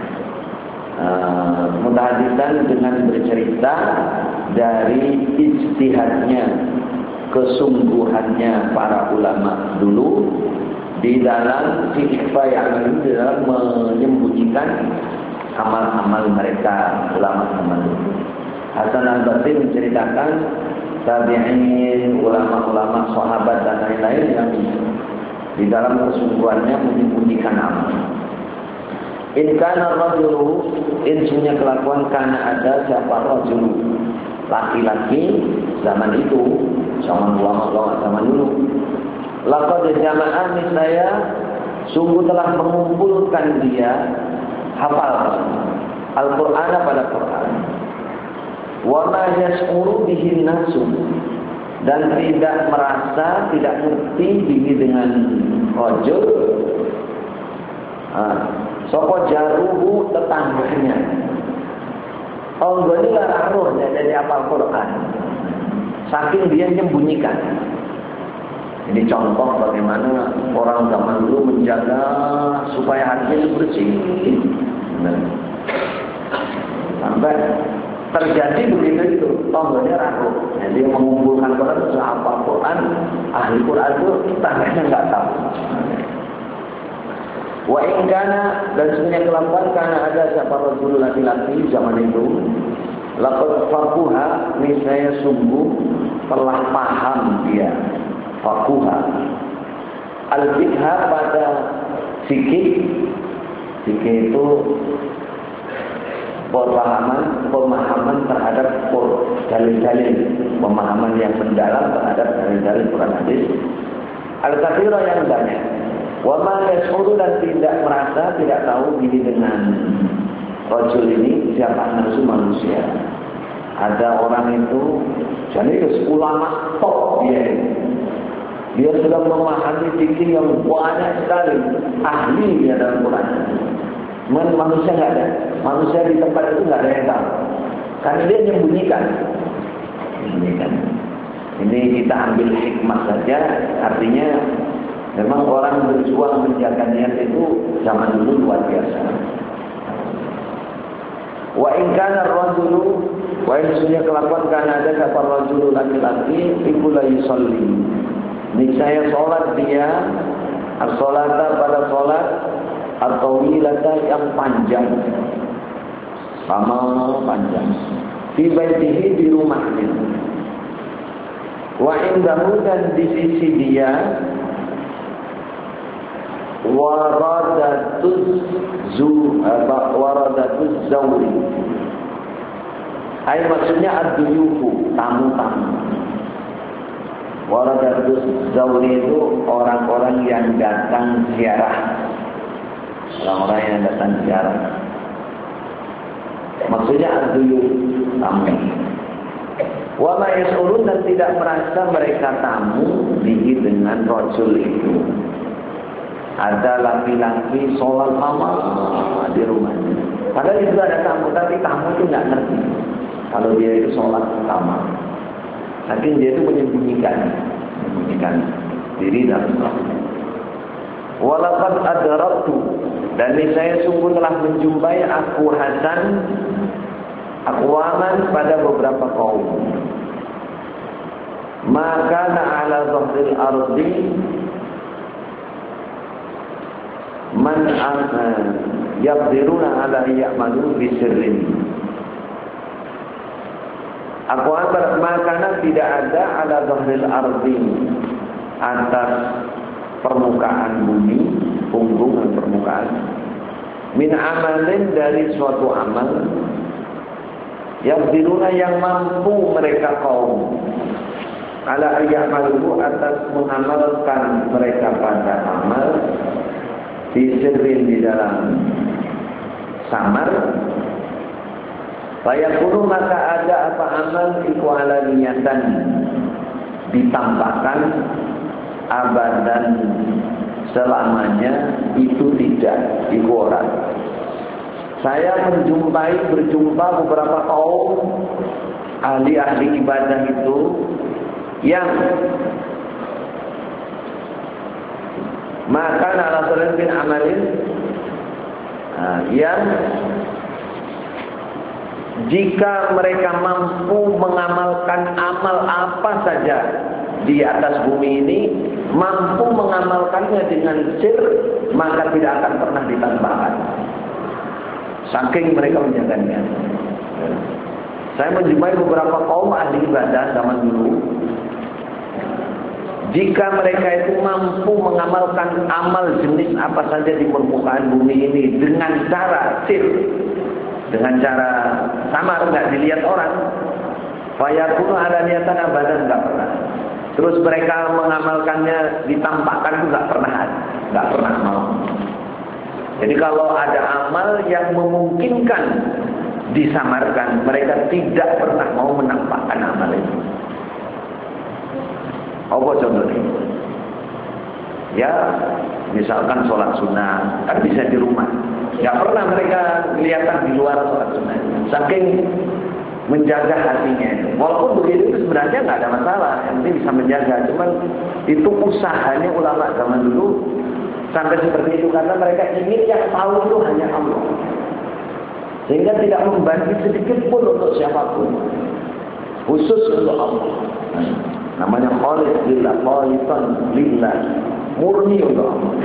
[SPEAKER 1] Mutahadditsan dengan bercerita dari ijtihadnya, kesungguhannya para ulama dulu di dalam fi ikhfa'i amali, di dalam menyembunyikan amal-amal mereka ulama zaman dulu. Hasan al-Basri menceritakan tabi'in, ulama-ulama, sahabat dan lain-lain yang di dalam kesungguhannya menyembunyikan amal. In kana rajulu, insunya kelakuan kana ada siapa rajulu, laki-laki zaman itu, zaman ulama-ulama zaman dulu. Laqad jama'a saya sungguh telah mengumpulkan dia hafal Al-Qur'an pada Quran. Wa ma yash'uru bihi nasu, dan tidak merasa, tidak ngerti bihi dengan rajul. Sapa jaruhu, tetangganya. Oh, ini larang roh dari hafal Quran. Saking dia menyembunyikan. Ini contoh bagaimana orang zaman dulu menjaga supaya hatinya bersih. Sampai terjadi begitu itu, tonggolnya ragu. Jadi mengumpulkan Quran, apa Quran, ahli Quran itu tangganya nggak tahu. Wa in kana, dan sebenarnya kelakuan karena ada siapa rajul laki-laki zaman itu, laqad faquha, niscaya sungguh telah paham dia. Faquha al-fiqha pada fikih. Fikih itu pemahaman terhadap dalil-dalil, pemahaman yang mendalam terhadap dalil-dalil Quran hadis. Al-katsira yang banyak. Wa ma yashuru, dan tidak merasa, tidak tahu ini dengan rajul ini siapa nafsu manusia. Ada orang itu, jadi ulama top dia sudah memahami fikih yang banyak sekali, ahli dia dalam Quran. Manusia nggak ada, manusia di tempat itu nggak ada yang tahu, karena dia menyembunyikan. Ini kita ambil hikmah saja, artinya memang orang berjuang menjaga niat itu zaman dulu luar biasa. Wa in kana ar-rajulu, wa in sunya kelakuan kana ada kata rajulu laki-laki iku la yusalli. Niscaya salat dia as-salata pada salat atau wilata yang panjang. Sama panjang. Fi baitihi, di rumahnya. Wa indahu, dan di sisi dia waradatuz zawri. Ay, maksudnya ad-duyufu, tamu-tamu. Waradatuz zawri itu orang-orang yang datang ziarah. Orang-orang yang datang ziarah. Maksudnya ad-duyuf, tamu. Wa ma yashurun, dan tidak merasa mereka tamu bihi, dengan rajul itu. Ada laki-laki sholat lama di rumahnya. Padahal itu ada tamu, tapi tamu itu nggak ngerti kalau dia itu sholat lama. Saking dia itu menyembunyikan diri dalam sholat. Walaqad adraktu, dan saya sungguh telah menjumpai aku Hasan aqwaman, pada beberapa kaum. Maka ala dhahril ardi man yaqdiruna ala ya'malu bisirrin. Makanan tidak ada ala dhahril ardi, atas permukaan bumi, punggung permukaan, min amalin, dari suatu amal, yaqdiruna, yang mampu mereka kaum, ala ya'malu, atas mengamalkan mereka pada amal, disirrin, di dalam samar. Fayakunu, maka ada apa amal iku ala niyatan, ditampakkan, abadan, selamanya, itu tidak iku orang. Saya berjumpa beberapa kaum ahli-ahli ibadah itu yang maka ala bin amalin, yang jika mereka mampu mengamalkan amal apa saja di atas bumi ini, mampu mengamalkannya dengan sir, maka tidak akan pernah ditampakkan. Saking mereka menjaganya. Saya menjumpai beberapa kaum ahli ibadah zaman dulu. Jika mereka itu mampu mengamalkan amal jenis apa saja di permukaan bumi ini dengan cara sir, dengan cara samar, nggak dilihat orang, fayakunu ada niatan abadan, nggak pernah. Terus mereka mengamalkannya ditampakkan, nggak pernah mau. Jadi kalau ada amal yang memungkinkan disamarkan, mereka tidak pernah mau menampakkan amal itu. Apa contohnya? Ya, misalkan sholat sunnah, kan bisa di rumah. Gak pernah mereka kelihatan di luar sholat sunnah. Saking menjaga hatinya. Walaupun begitu itu sebenarnya nggak ada masalah. Yang penting bisa menjaga. Cuman itu usahanya ulama zaman dulu sampai seperti itu, karena mereka ingin yang tahu itu hanya Allah. Sehingga tidak membagi sedikit pun untuk siapapun. Khusus untuk Allah. Namanya khalis lillah, khalisan lillah, murni untuk Allah.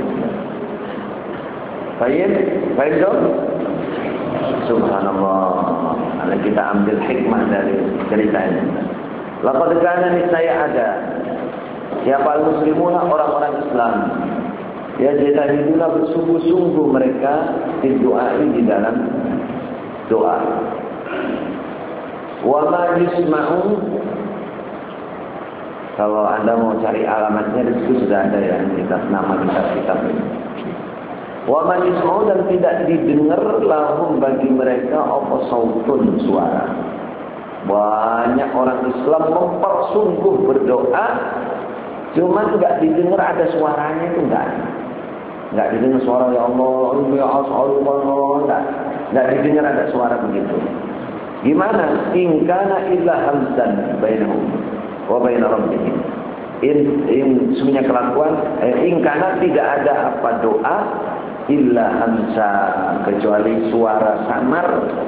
[SPEAKER 1] Baik dong? Subhanallah. Kalau kita ambil hikmah dari cerita ini. Laqad kana, niscaya ada. Siapa muslimuna, orang-orang Islam. Ya, jahiduna, bersungguh-sungguh mereka di doa, di dalam doa. Wa ma yusma'un, Kalau Anda mau cari alamatnya di situ sudah ada ya, nama kitab ini. Wa man yasma'u, dan tidak didengar lahum bagi mereka apa sautun, suara. Banyak orang Islam mempersungguh berdoa, cuman nggak didengar ada suaranya, itu nggak didengar suara ya Allah, ya Allah, nggak didengar ada suara begitu. Gimana? In kana illa hamsan bainahum wa bain rabbihim. Semuanya kelakuan, in kana, tidak ada apa doa illa hamsa, kecuali suara samar.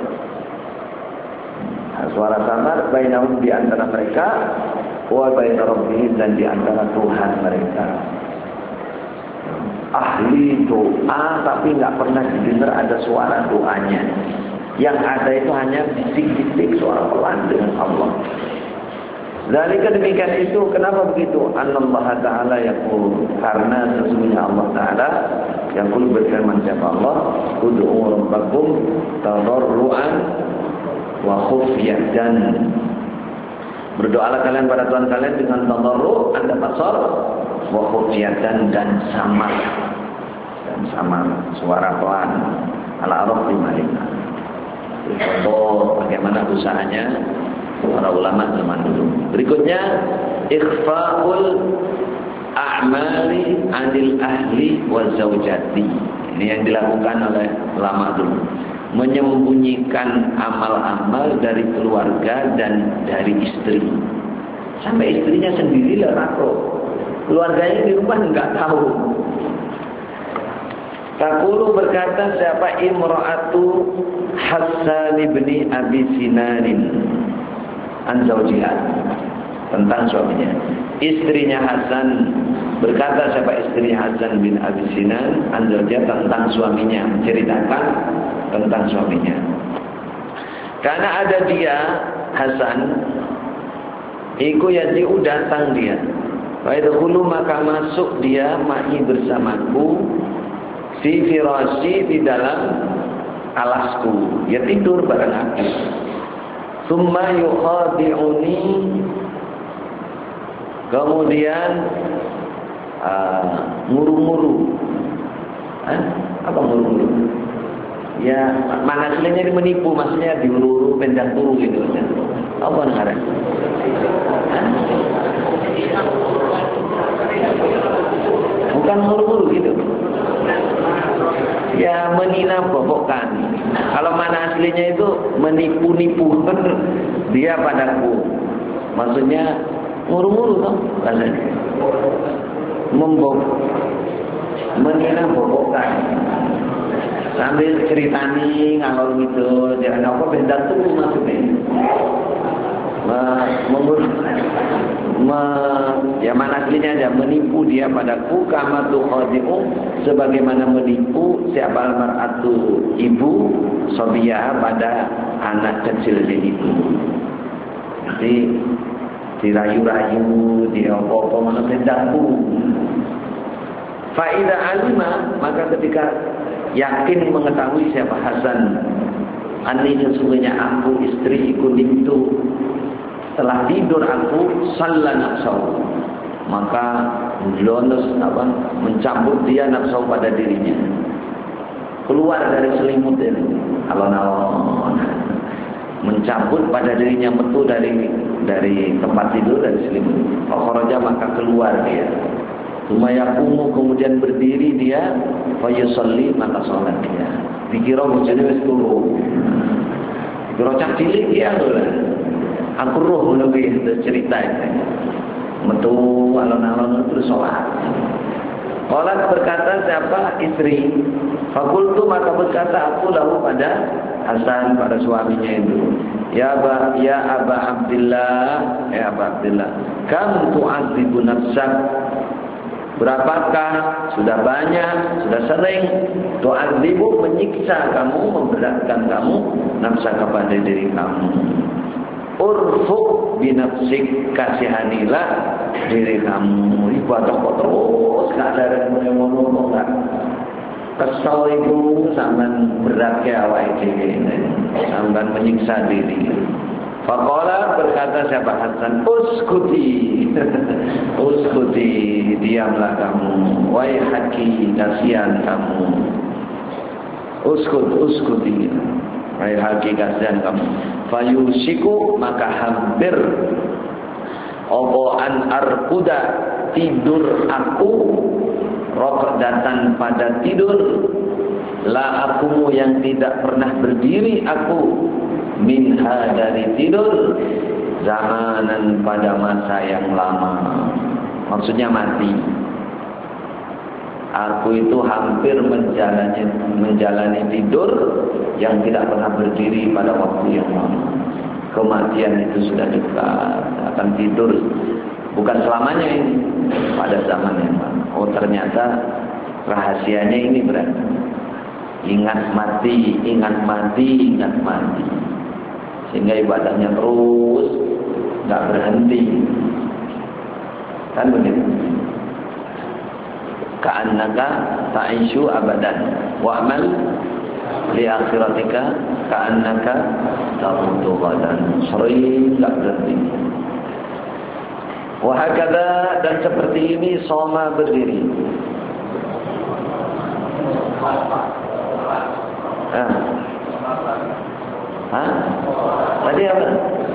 [SPEAKER 1] Suara samar bainahum, di antara mereka, wa bain rabbihim, dan di antara Tuhan mereka. Ahli doa tapi nggak pernah didengar ada suara doanya. Yang ada itu hanya bisik-bisik, suara pelan dengan Allah. Zalika, demikian itu. Kenapa begitu? Anallaha ta'ala yaqul, karena sesungguhnya Allah Ta'ala yaqul, berfirman siapa Allah, ud'u rabbakum tadarruan wa khufyatan. Berdoalah kalian pada Tuhan kalian dengan tadarru, anda pasal, wa khufyatan, dan samar. Suara pelan. Al-A'raf 55. Contoh bagaimana usahanya para ulama zaman dulu. Berikutnya, ikhfa'ul a'mali 'anil ahli wa zaujati. Ini yang dilakukan oleh ulama dulu. Menyembunyikan amal-amal dari keluarga dan dari istri. Sampai istrinya sendiri lerako. Keluarganya di rumah enggak tahu. Taqulu, berkata siapa, imra'atu Hasan bin Abi Sinanin an zawjiha, tentang suaminya. Istrinya Hasan, berkata siapa istrinya Hasan bin Abi Sinan an zawjiha, tentang suaminya, menceritakan tentang suaminya. Karena ada dia Hasan, iku yaji'u, datang dia. Wa yadkhulu, maka masuk dia, ma'i, bersamaku, fi firasyi, di dalam alasku, ya tidur bareng aku. Tsumma yukhadi'uni, kemudian nguru-nguru. Apa nguru-nguru? Ya, mana aslinya menipu, maksudnya diuru-uru, pendang turu gitu. Apa ngarang? Bukan nguru-nguru gitu. Ya, menina bobokkan. Kalau mana aslinya itu menipu-nipu dia padaku. Maksudnya nguru-nguru toh rasanya. Menina bobokkan. Sambil ceritani ngalor gitu, jangan apa benda tuh maksudnya. Ya mana aslinya aja, menipu dia padaku, kama tukhadi'u, sebagaimana menipu siapa almar'atu, ibu, sobiyah, pada anak kecil dia itu. Jadi dirayu-rayu, dia apa-apa mana bendaku. Fa'idha alima, maka ketika yakin mengetahui siapa Hasan, ani sesungguhnya aku istriku itu setelah tidur aku salla nafsahu, maka mencabut dia nafsahu pada dirinya, keluar dari selimut ini, alon-alon, mencabut pada dirinya, metu dari tempat tidur, dari selimut. Fakharaja, maka keluar dia. Sumayakumu, kemudian berdiri dia, fayusalli, maka sholat dia. Dikira bojone wis turu. Dikira cah cilik dia lah. Aku roh lebih cerita itu. Metu alon-alon terus sholat. Qalat, berkata siapa istri, fakultu, maka berkata aku lahu pada Hasan, pada suaminya itu, ya Aba Abdillah, kam tu'adzibu nafsak, berapakah, sudah banyak, sudah sering, tu'adzibu, menyiksa kamu, memberatkan kamu, nafsaka, pada diri kamu. Urfuk binafsik, kasihanilah diri kamu. Ibadah kok terus gak ada yang ngomong gak. Kesal itu sampean berat ke awake dhewe, sampean menyiksa diri. Faqala, berkata siapa Hasan, uskuti. Uskuti, diamlah kamu. Waihaki, kasihan kamu. Uskuti. Waihaki, kasihan kamu. Fayusiku, maka hampir oboan arkuda, tidur aku, raqdatan pada tidur, la akumu yang tidak pernah berdiri aku, minha dari tidur, zamanan pada masa yang lama. Maksudnya mati. Aku itu hampir menjalani tidur yang tidak pernah berdiri pada waktu yang lama. Kematian itu sudah dekat, akan tidur bukan selamanya ini, pada zaman yang lama. Oh, ternyata rahasianya ini berarti ingat mati, ingat mati, ingat mati, sehingga ibadahnya terus nggak berhenti, kan begitu. Ka'annaka ta'ishu abadan wa amal li akhiratika ka'annaka tamutu ghadan. Sering enggak berhenti. Wa hakadha, dan seperti ini soma berdiri. Tadi apa?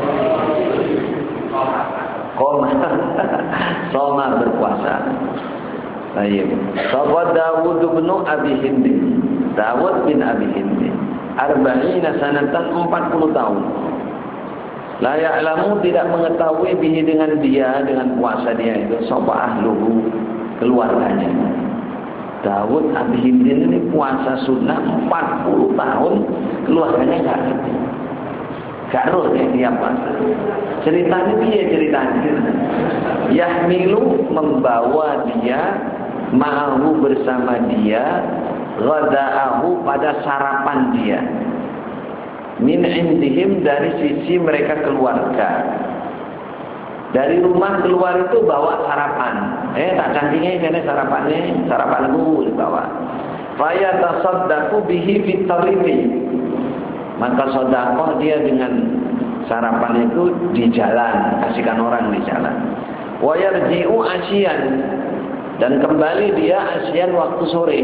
[SPEAKER 1] Qoma. Soma berpuasa. Baik. Sawad Dawud bin Abi Hind. Dawud bin Abi Hind. 40 sanatan, 40 tahun. La ya'lamu, tidak mengetahui bihi dengan dia, dengan puasa dia itu, sapa ahluhu, keluarganya. Dawud Abi Hind ini puasa sunnah 40 tahun, keluarganya enggak ngerti. Gak roh dia puasa. Ceritanya dia ceritanya. Yahmilu, membawa dia, ma'ahu bersama dia, ghada'ahu pada sarapan dia. Min indihim, dari sisi mereka keluarga. Dari rumah keluar itu bawa sarapan. Tak cantiknya ini sarapanku dibawa. Faya tasaddaqu bihi fitariqi. Maka sedekah dia dengan sarapan itu di jalan, kasihkan orang di jalan. Wa yarji'u asyian, dan kembali dia asyian waktu sore.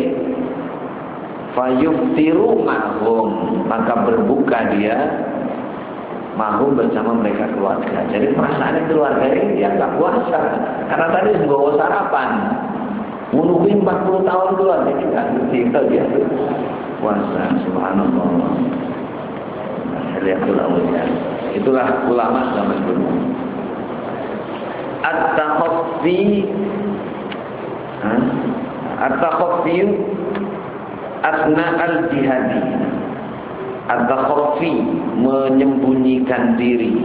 [SPEAKER 1] Fayuftiru mahum, maka berbuka dia mahum bersama mereka keluarga. Jadi perasaan keluarga ini dia enggak puasa, karena tadi bawa sarapan. Menunggu 40 tahun keluarga ini enggak ngerti itu dia puasa. Subhanallah. Itulah ulama zaman dulu. At-takhaffi asna al-jihadi. At-takhaffi, menyembunyikan diri.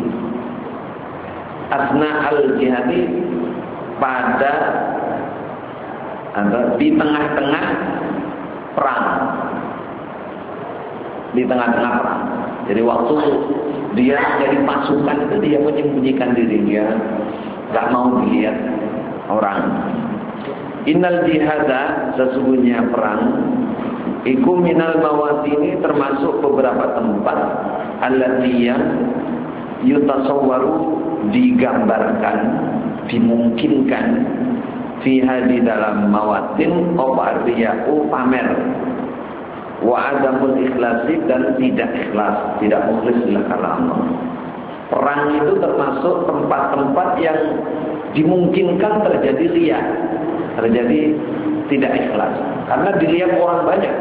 [SPEAKER 1] Asna al-jihadi, pada di tengah-tengah perang. Di tengah-tengah perang. Jadi waktu dia jadi pasukan itu dia menyembunyikan diri, dia enggak mau dilihat orang. Innal jihada, sesungguhnya perang, iku minal mawatini, termasuk beberapa tempat, allati yang yutasawwaru, digambarkan, dimungkinkan, fiha, di dalam mawatin, obariya'u, pamer, wa adamul ikhlasi, dan tidak ikhlas, tidak mukhlis lillah karena Allah. Perang itu termasuk tempat-tempat yang dimungkinkan terjadi riya, terjadi tidak ikhlas, karena dilihat orang banyak.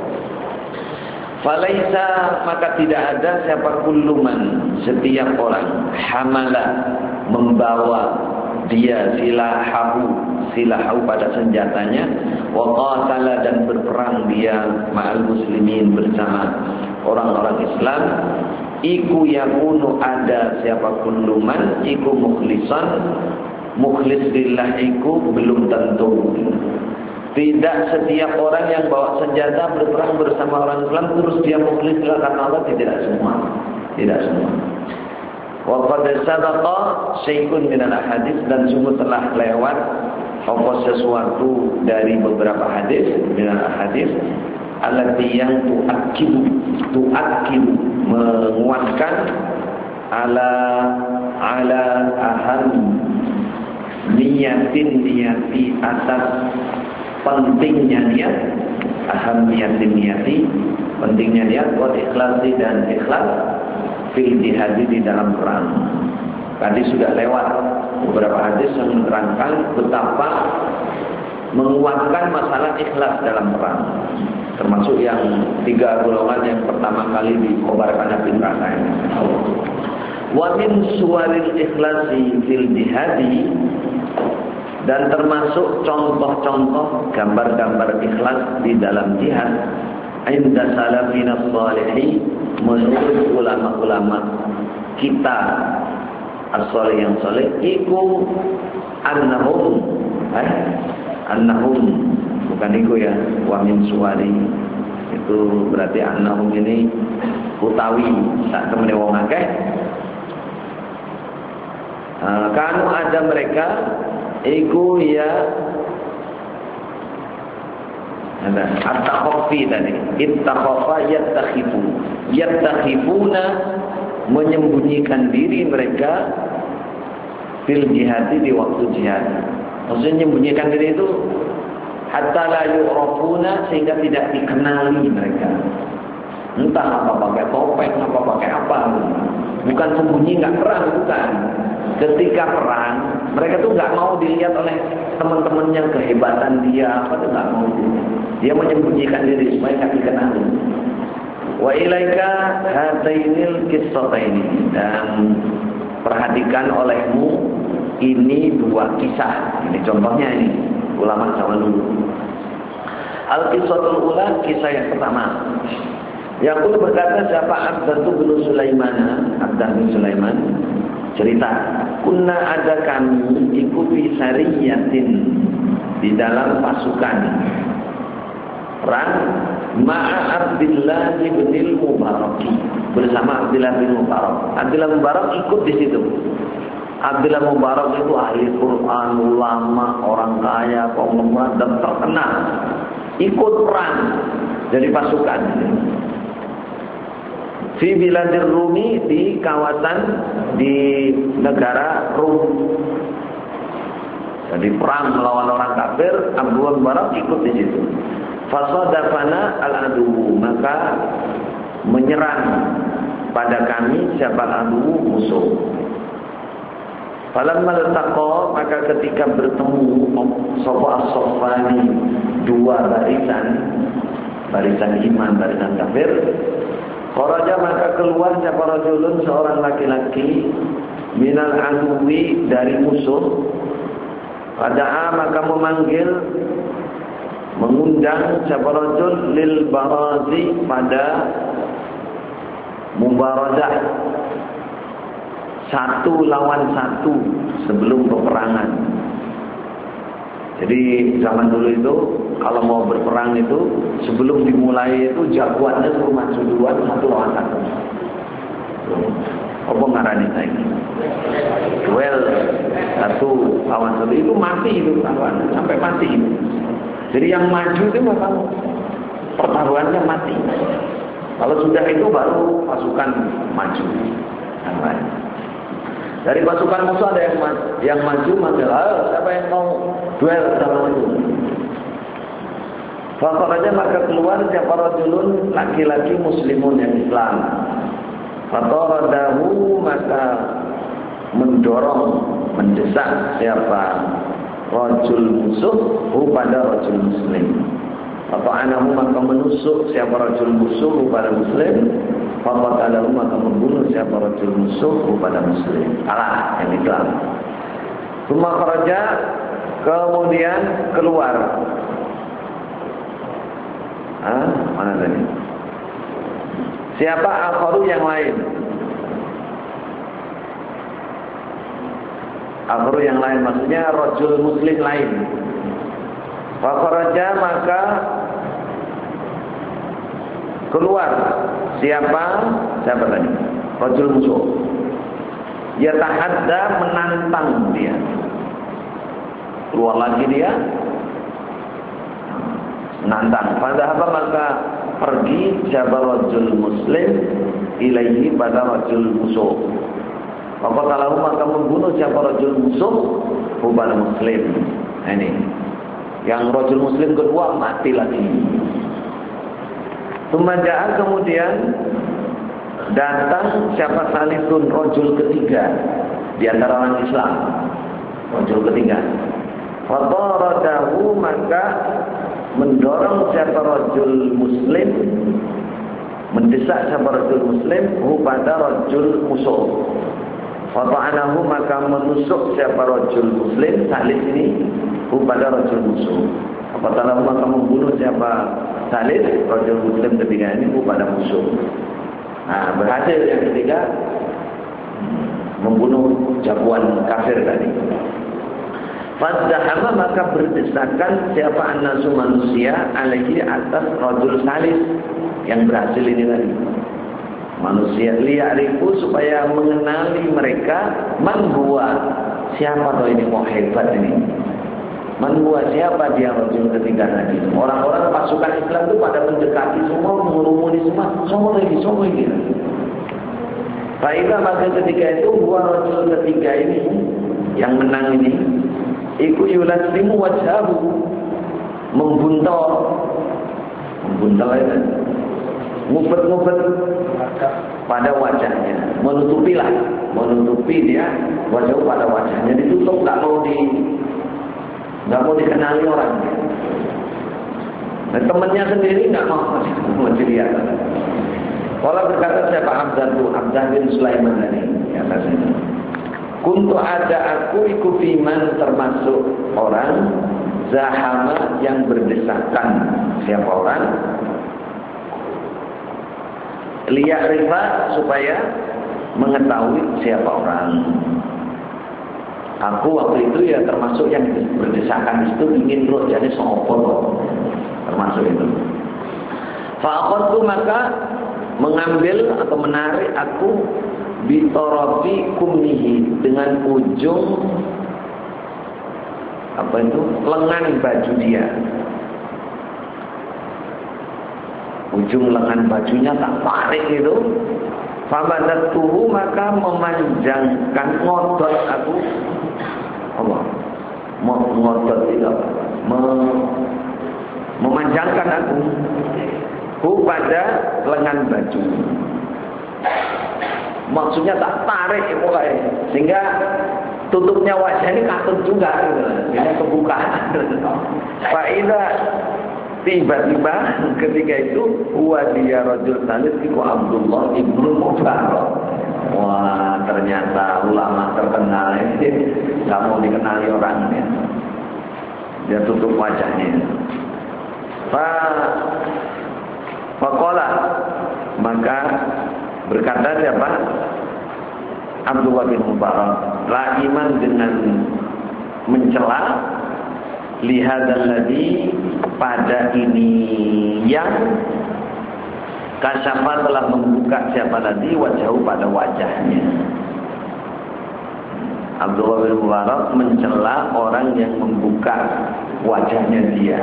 [SPEAKER 1] Falaisa, maka tidak ada siapa kulluman, setiap orang, hamala, membawa dia silahu pada senjatanya, wa qatala, dan berperang dia ma'al muslimin, bersama orang-orang Islam, iku yakunu, ada siapa kulluman, iku mukhlisan, mukhlis lillah iku belum tentu. Tidak setiap orang yang bawa senjata berperang bersama orang Islam terus dia mukhlis lillah karena Allah, tidak semua. Tidak semua. Wa qad sabaqa syai'un min al-hadis, dan sungguh telah lewat sesuatu dari beberapa hadis, min al-hadis allati yang tu'akkidu, menguatkan ala aham niyati atas pentingnya niat, aham niyati pentingnya niat, wal ikhlasi dan ikhlas fil jihad di dalam perang. Tadi sudah lewat beberapa hadis yang menerangkan betapa menguatkan masalah ikhlas dalam perang. Termasuk yang 3 golongan yang pertama kali dikobarkan Nabi neraka ini. Wa min suwaril ikhlasi fil jihadi, dan termasuk contoh-contoh gambar-gambar ikhlas di dalam jihad inda salafina shalihin, menurut ulama-ulama kita as-salih yang saleh, iku annahum bukan iku ya, wa min suwari itu berarti annahum ini utawi sak temene wong akeh. Kanu ada mereka iku ya ada at-takhafi tadi, ittakhafa yattakhifuna menyembunyikan diri mereka fil jihad di waktu jihad. Maksudnya menyembunyikan diri itu hatta la yu'rafuna, sehingga tidak dikenali mereka. Entah apa pakai topeng, apa pakai apa. Bukan sembunyi enggak perang, bukan. Ketika perang, mereka tuh enggak mau dilihat oleh teman-temannya kehebatan dia, apa tuh enggak mau. Dia menyembunyikan diri supaya enggak dikenali. Wa ilaika hatainil qissataini, dan perhatikan olehmu ini 2 kisah. Ini contohnya ini ulama zaman dulu. Al-qissatul ula, kisah yang pertama. Yaqul berkata siapa Abdah bin Sulaiman, Abdah bin Sulaiman cerita, kunna ada kami ikuti sariyatin di dalam pasukan perang ma'a Abdullah bin Mubarak, bersama Abdullah bin Mubarak. Abdullah bin Mubarak ikut di situ. Abdullah bin Mubarak itu ahli Quran, ulama, orang kaya, penggemar dan terkenal. Ikut perang dari pasukan. Fi biladir Rumi, di kawasan di negara Rum. Jadi perang melawan orang kafir, Abdullah bin Mubarak ikut di situ. Fasadafana al-adu, maka menyerang pada kami siapa al-adu, musuh. Falamma iltaqa, maka ketika bertemu sapa as-saffani, 2 barisan iman, barisan kafir, kharaja, maka keluar siapa rajulun, seorang laki-laki, minal aduwi, dari musuh. Fada'a, maka memanggil, mengundang siapa rajul lil barazi, pada mubarazah, 1 lawan 1 sebelum peperangan. Jadi zaman dulu itu kalau mau berperang itu sebelum dimulai itu jagoannya suruh maju duluan 1 lawan 1. Apa ngarani saiki? Duel 1 lawan 1 itu mati itu taruhannya, sampai mati itu. Jadi yang maju itu memang pertaruhannya mati. Kalau sudah itu baru pasukan maju. Dari pasukan musuh ada yang maju manggil, siapa yang mau duel sama itu? Fakharaja, maka keluar siapa rajulun, laki-laki muslimun yang Islam. Fataradahu, maka mendorong, mendesak siapa rajul musuh pada rajul muslim. Atau anahu, maka menusuk siapa rajul musuh pada muslim. Faqatalahu, maka membunuh siapa rajul musuh pada muslim. Kalah yang Islam. Tsumma kharaja, kemudian keluar. Mana tadi? Siapa akharu yang lain? Akharu yang lain maksudnya rajul muslim lain. Faqaraja, maka keluar siapa tadi? Rajul musuh. Yatahadda, menantang dia. Keluar lagi dia, menantang. Padahal maka pergi siapa rajul muslim ilaihi, pada rajul musuh. Faqatalahu maka membunuh siapa rajul musuh pada muslim. Nah, ini. Yang rajul muslim kedua mati lagi. Tumajaan kemudian datang siapa salisun rajul ketiga di antara orang Islam. Rajul ketiga. Fataradahu maka mendorong siapa rajul muslim, mendesak siapa rajul muslim pada rajul musuh. Fata'anahu maka menusuk siapa rajul muslim salis ini pada rajul musuh. Fata'anahu maka membunuh siapa salis rajul muslim ketiga ini pada musuh. Nah, berhasil yang ketiga membunuh jagoan kafir tadi. Fadzahama maka berdesakan siapa annasu manusia alaihi atas rajul salis yang berhasil ini tadi. Manusia liya'rifu supaya mengenali mereka man huwa, siapa toh ini kok hebat ini. Man huwa, siapa dia rajul ketiga tadi. Orang-orang pasukan Islam itu pada mendekati semua, mengurumuni semua ini. Faida maka ketika itu huwa rajul ketiga ini yang menang ini iku yulaslimu wajhahu, membuntal itu ngubet pada wajahnya, menutupi dia wajah pada wajahnya, ditutup, nggak mau dikenali orang. Nah, temannya sendiri nggak mau dilihat. Kalau berkata siapa Abdah bin Sulaiman tadi atasnya, kuntu ada aku iku fiman termasuk orang zahama yang berdesakan siapa orang liya'rifa supaya mengetahui siapa orang. Aku waktu itu ya termasuk yang berdesakan itu ingin roh jadi sopo, termasuk itu. Fa'aqadtu maka mengambil atau menarik aku bitorofi kumnihi dengan ujung lengan baju dia. Ujung lengan bajunya tak tarik itu. Fabadatuhu maka memanjangkan ngodot aku. Allah. Ngodot itu apa? Memanjangkan aku pada lengan baju. Maksudnya tak tarik pokoknya. Sehingga tutupnya wajah ini katut juga gitu. Ini kebuka. Faidah tiba-tiba ketika itu dia rajul salis iku Abdullah ibnu Mubarak. Wah, ternyata ulama terkenal ini nggak mau dikenali orangnya. Dia tutup wajahnya. Faqala maka berkata siapa? Abdullah bin Mubarak, la iman dengan mencela lihadzal ladzi pada ini yang kasyafa telah membuka siapa tadi wajhahu pada wajahnya. Abdullah bin Mubarak mencela orang yang membuka wajahnya dia.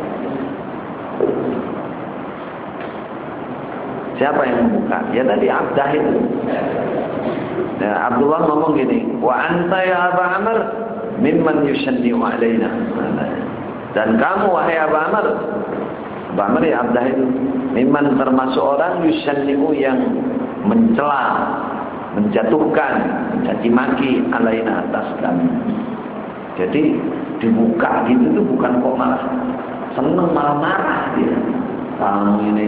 [SPEAKER 1] Siapa yang membuka? Ya tadi Abdah itu. Ya, Abdullah ngomong gini, wa anta ya Aba Amr mimman yusanni'u alaina. Dan kamu wahai Aba Amr ya Abdah itu, mimman termasuk orang yusanni'u yang mencela, menjatuhkan, mencaci maki alaina atas kami. Jadi dibuka gitu tuh bukan kok malah seneng, malah marah dia. Kamu ini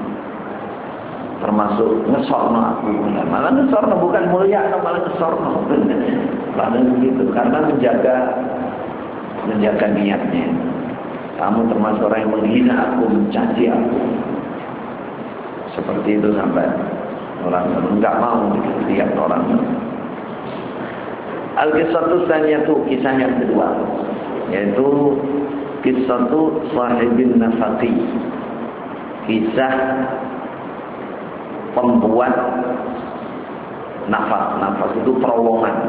[SPEAKER 1] termasuk ngesorno aku, malah ngesorno bukan mulia, malah ngesorno. Lalu begitu karena menjaga niatnya. Kamu termasuk orang yang menghina aku, mencaci aku. Seperti itu sampai orang enggak mau dilihat orang. Al-qissatu tsaniyatu, kisah yang kedua, yaitu qissatu sahibin nafaqi. Kisah pembuat nafas itu terowongan.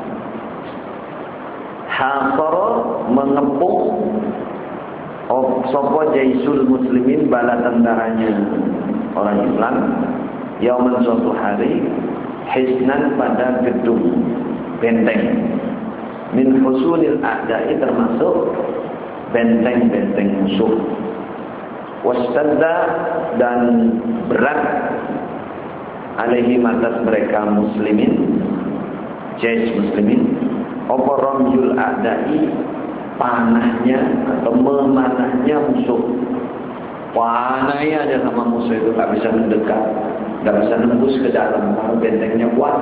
[SPEAKER 1] Hasara mengepung sapa jaisul muslimin bala tentaranya orang Islam yauman suatu hari hisnan pada gedung benteng, min husunil a'da'i termasuk benteng-benteng musuh, wastadda dan berat alaihim atas mereka muslimin, jais muslimin, oporomyul a'da'i panahnya atau memanahnya musuh. Panahnya aja sama musuh itu gak bisa mendekat, gak bisa nembus ke dalam karena bentengnya kuat.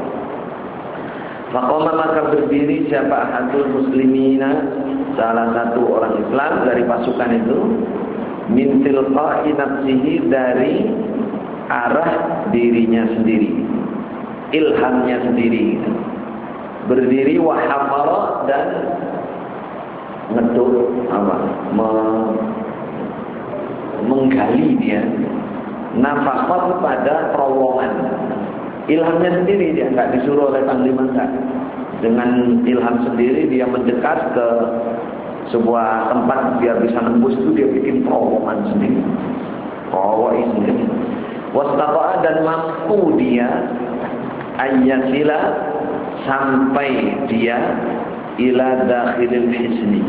[SPEAKER 1] Faqama maka berdiri siapa ahadul muslimina, salah satu orang Islam dari pasukan itu, min tilqa'i nafsihi dari arah dirinya sendiri, ilhamnya sendiri, berdiri wahamara dan ngeduk menggali dia nafakot pada terowongan. Ilhamnya sendiri, dia nggak disuruh oleh panglima, enggak. Dengan ilham sendiri dia mendekat ke sebuah tempat biar bisa nembus itu, dia bikin terowongan sendiri, terowongan sendiri. Wastaqa'a dan mampu dia ayyasila sampai dia ila dakhilil hisni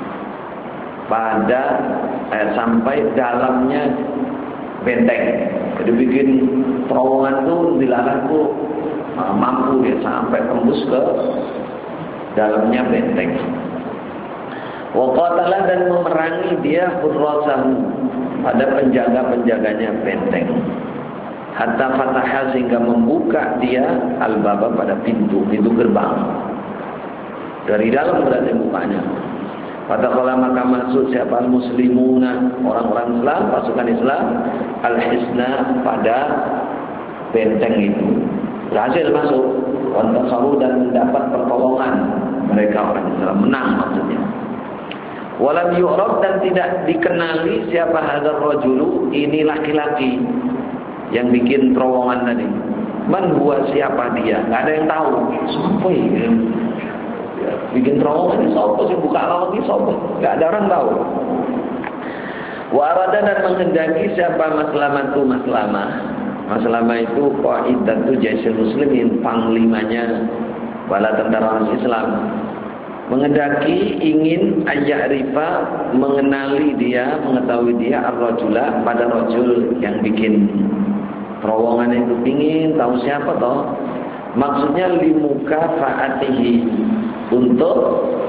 [SPEAKER 1] pada sampai dalamnya benteng. Jadi bikin terowongan tuh dilarang tuh mampu dia sampai tembus ke dalamnya benteng. Wa qatala dan memerangi dia hurrasahu pada penjaga-penjaganya benteng. Hatta fataha sehingga membuka dia al-baba pada pintu gerbang. Dari dalam berarti bukanya. Pada kala maka masuk siapa muslimuna, orang-orang Islam, pasukan Islam, al-hisna pada benteng itu. Berhasil masuk, wantasaru dan mendapat pertolongan mereka orang Islam, menang maksudnya. Walam yu'raf dan tidak dikenali siapa hadzal rajulu, ini laki-laki yang bikin terowongan tadi. Man huwa siapa dia? Enggak ada yang tahu. Siapa ini? Bikin terowongan ini siapa sih, buka laut ini siapa? Enggak ada orang tahu. Wa arada dan menghendaki siapa Maslamah itu qaidatu jaisil muslimin, panglimanya bala tentara Islam. Menghendaki ingin ayya'rifa mengenali dia, mengetahui dia ar-rajula pada rajul yang bikin terowongan itu, ingin tahu siapa toh. Maksudnya limuka fa'atihi, untuk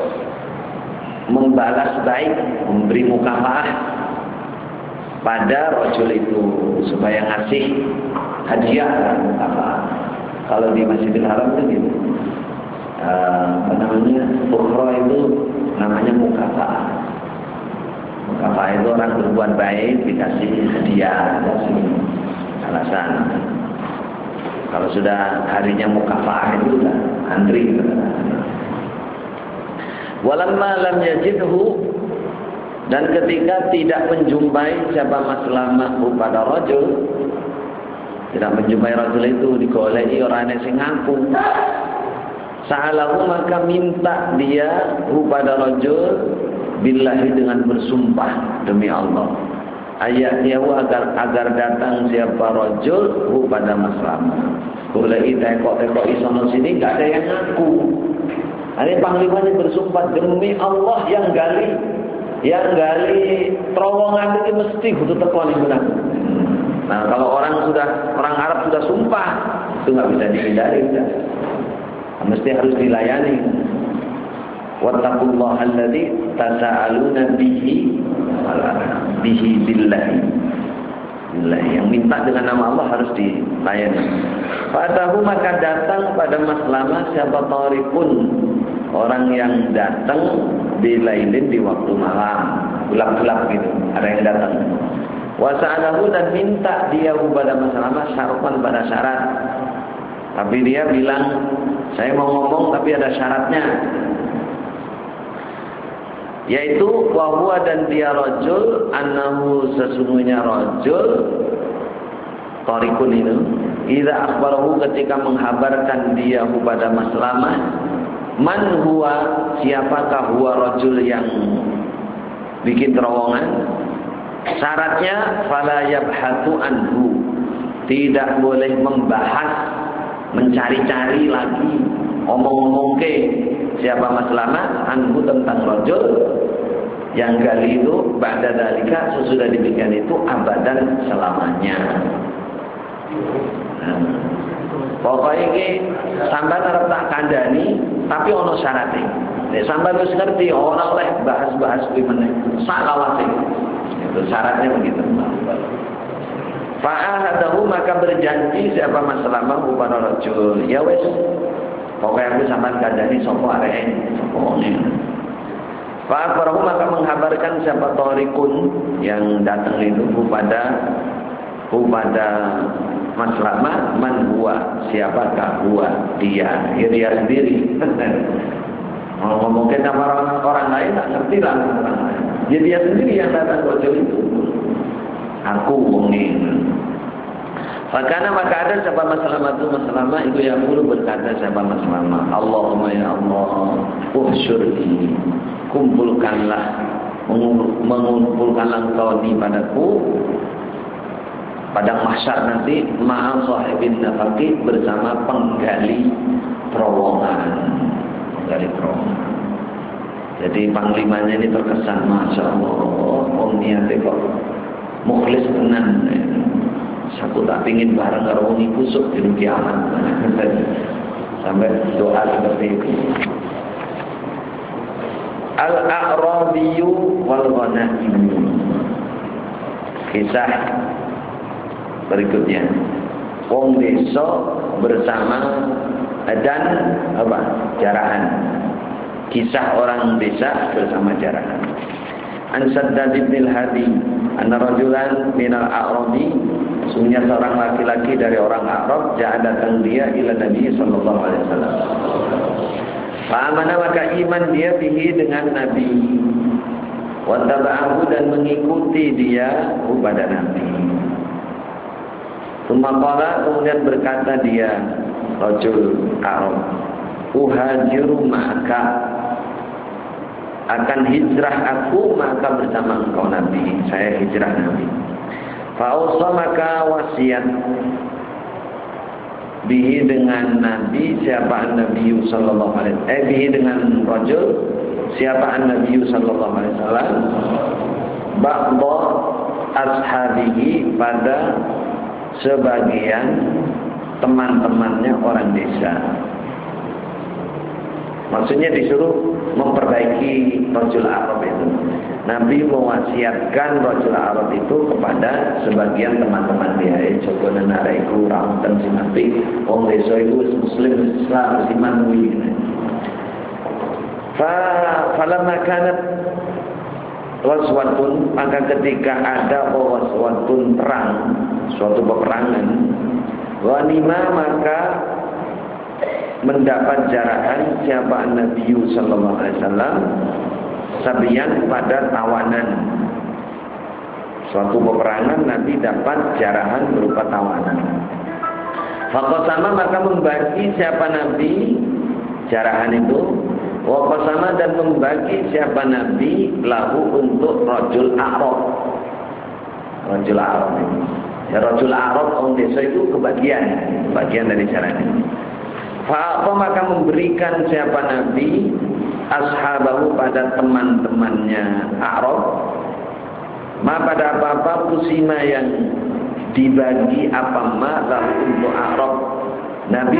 [SPEAKER 1] membalas baik, memberi mukafaah pada rajul itu, supaya ngasih hadiah mukafaah. Kalau di Masjidil Haram itu gitu. Ukhra itu namanya mukafaah. Mukafaah itu orang berbuat baik dikasih hadiah, dikasih alasan. Kalau sudah harinya mukafaah itu sudah antri. Walamma lam yajidhu, dan ketika tidak menjumpai siapa Maslamah pada rajul, tidak menjumpai rajul itu, digoleki orang yang ngaku. Sa'alahu maka minta dia pada rajul billahi dengan bersumpah demi Allah. Ayatnya agar datang siapa rajul pada Maslamah. Goleki teko-teko isono sini enggak ada yang ngaku. Ini panglimanya bersumpah demi Allah yang gali terowongan itu mesti butuh tekon yang benar. Nah, kalau orang Arab sudah sumpah, itu nggak bisa dihindari, mesti harus dilayani. Wattaqullaha alladzi tasaaluna bihi billahi. Yang minta dengan nama Allah harus dilayani. Fatahu maka datang pada Maslamah siapa tarikun, orang yang datang bilailin di waktu malam, gelap-gelap gitu, ada yang datang. Wasa'alahu dan minta dia kepada Maslamah syaratan pada syarat. Tapi dia bilang, saya mau ngomong tapi ada syaratnya. Yaitu wahwa dan dia rajul, annahu sesungguhnya rajul tarikun itu, idza akhbarahu ketika menghabarkan dia kepada Maslamah, man huwa siapakah huwa rajul yang bikin terowongan, syaratnya fala yabhatu anhu, tidak boleh membahas mencari-cari lagi, omong-omong ke siapa Maslamah anhu tentang rajul yang gali itu ba'da dalika sesudah demikian itu abadan selamanya. Pokoknya ini sampai arep tak kandhani tapi ono syaratnya. Nek sampai wis ngerti ora oleh bahas-bahas kuwi meneh. Sakawase. Itu syaratnya begitu. Fa'ahadahu maka berjanji siapa Maslamah kepada rajul. Ya wis. Pokoknya aku sampean kandhani sapa areke, sapa wonge. Fa'akhbarahu maka menghabarkan siapa Tariqun yang datang itu kepada Maslamah man huwa, siapakah huwa, dia sendiri. Ngomongin sama orang lain tak ngerti lah orang lain. Jadi dia sendiri yang datang ke rajul itu. Aku wongin. Fakana maka ada siapa Maslamah itu yang dulu berkata siapa Maslamah, Allahumma ya Allah, uhsyurni, kumpulkanlah, mengumpulkanlah engkau ni padaku pada mahsyar nanti ma'a sahibin nafaqi bersama penggali terowongan. Jadi panglimanya ini terkesan masya Allah, niatnya kok mukhlis tenan. Aku tak pingin bareng karo wong busuk di kiamat. Sampai doa seperti itu. Al-A'rabiyyu wal Ghanaim. Kisah berikutnya, wong desa bersama dan jarahan. Kisah orang desa bersama jarahan. An Saddad bin Hadi anna rajulan minal A'rabi, sungguhnya seorang laki-laki dari orang Arab datang dia ila Nabi sallallahu alaihi wasallam. Fa'amana maka iman dia bihi dengan Nabi, wa taba'ahu dan mengikuti dia kepada Nabi. Qala kemudian berkata dia rajul Arab, uhajiru maka akan hijrah aku maka bersama engkau Nabi, saya hijrah Nabi. Fa'ausa maka wasiat bihi dengan Nabi siapa Nabi sallallahu alaihi wasallam, bihi dengan rajul siapa Nabi sallallahu alaihi wasallam, ba'dha ashabihi pada sebagian teman-temannya orang desa. Maksudnya disuruh memperbaiki rajul Arab itu. Nabi mewasiatkan rajul Arab itu kepada sebagian teman-teman dia. Coba nara iku ramten si Nabi, wong desa iku muslim Islam iman kuwi. Falamma kanat waswatun, maka ketika ada waswatun perang, suatu peperangan, ghanima maka mendapat jarahan siapa Nabi sallallahu alaihi wasallam sabiyan pada tawanan. Suatu peperangan Nabi dapat jarahan berupa tawanan. Faqasama maka membagi siapa Nabi jarahan itu, wa qasama dan membagi siapa Nabi lahu untuk rajul Arab. Rajul Arab ini. Ya rajul Arab orang desa itu bagian dari jarahan ini. Fa'apa maka memberikan siapa Nabi ashabahu pada teman-temannya Arab, ma pada apa-apa kusima yang dibagi apa ma lalu untuk Arab. Nabi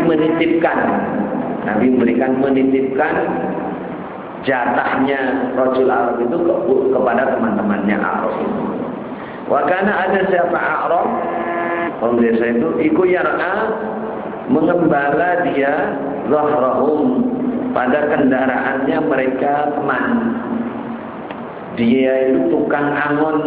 [SPEAKER 1] menitipkan jatahnya rajul Arab itu kepada teman-temannya Arab itu. Wa kana ada siapa Arab orang desa itu iku yar'a mengembala dia zahrahum pada kendaraannya mereka teman. Dia itu tukang angon,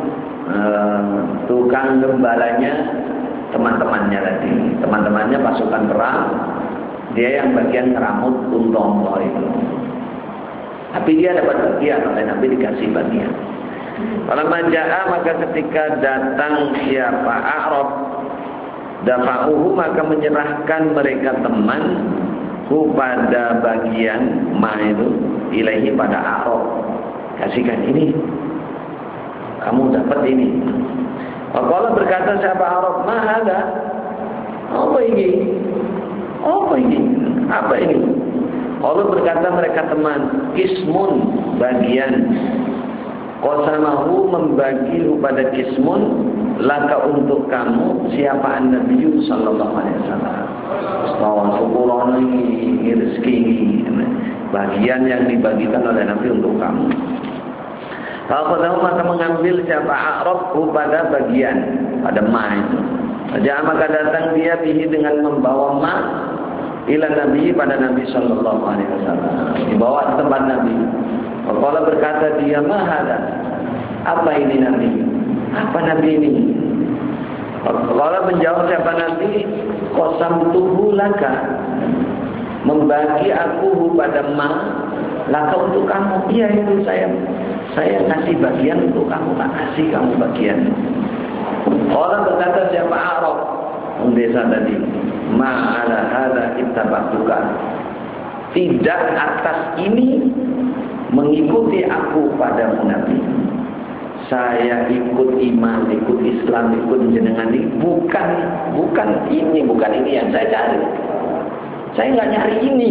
[SPEAKER 1] tukang gembalanya teman-temannya tadi. Teman-temannya pasukan perang, dia yang bagian ngeramut unta-unta itu. Tapi dia dapat bagian, oleh Nabi dikasih bagian. Kalau majaa maka ketika datang siapa Arab, dafa'uhu maka menyerahkan mereka teman kepada bagian ma itu ilahi pada Arab. Kasihkan ini, kamu dapat ini. Kalau berkata siapa Arab, ma ada apa ini? Apa ini? Apa ini? Allah berkata mereka teman, kismun, bagian. Qasamahu, membagi pada kismun, laka untuk kamu, siapa Nabi sallallahu alaihi wasallam. Astagfirullah, ini rezeki, bagian yang dibagikan oleh Nabi untuk kamu. Kalau maka mengambil siapa A'rabhu pada bagian, pada ma itu. Jadi maka datang dia bihi dengan membawa ma ila Nabi, pada Nabi sallallahu alaihi wasallam. Dibawa ke tempat Nabi. Kalau berkata dia, mahada, apa ini Nabi? Apa Nabi ini? Kalau menjawab siapa Nabi, qasamtuhu laka, membagi aku pada ma laka untuk kamu. Iya itu saya kasih bagian untuk kamu, tak kasih kamu bagian. Orang berkata siapa Arab, desa tadi, ma'ala hadza ittaba'tuka, tidak atas ini mengikuti aku pada Nabi. Saya ikut iman, ikut Islam, ikut jenengan ini bukan ini yang saya cari. Saya nggak nyari ini.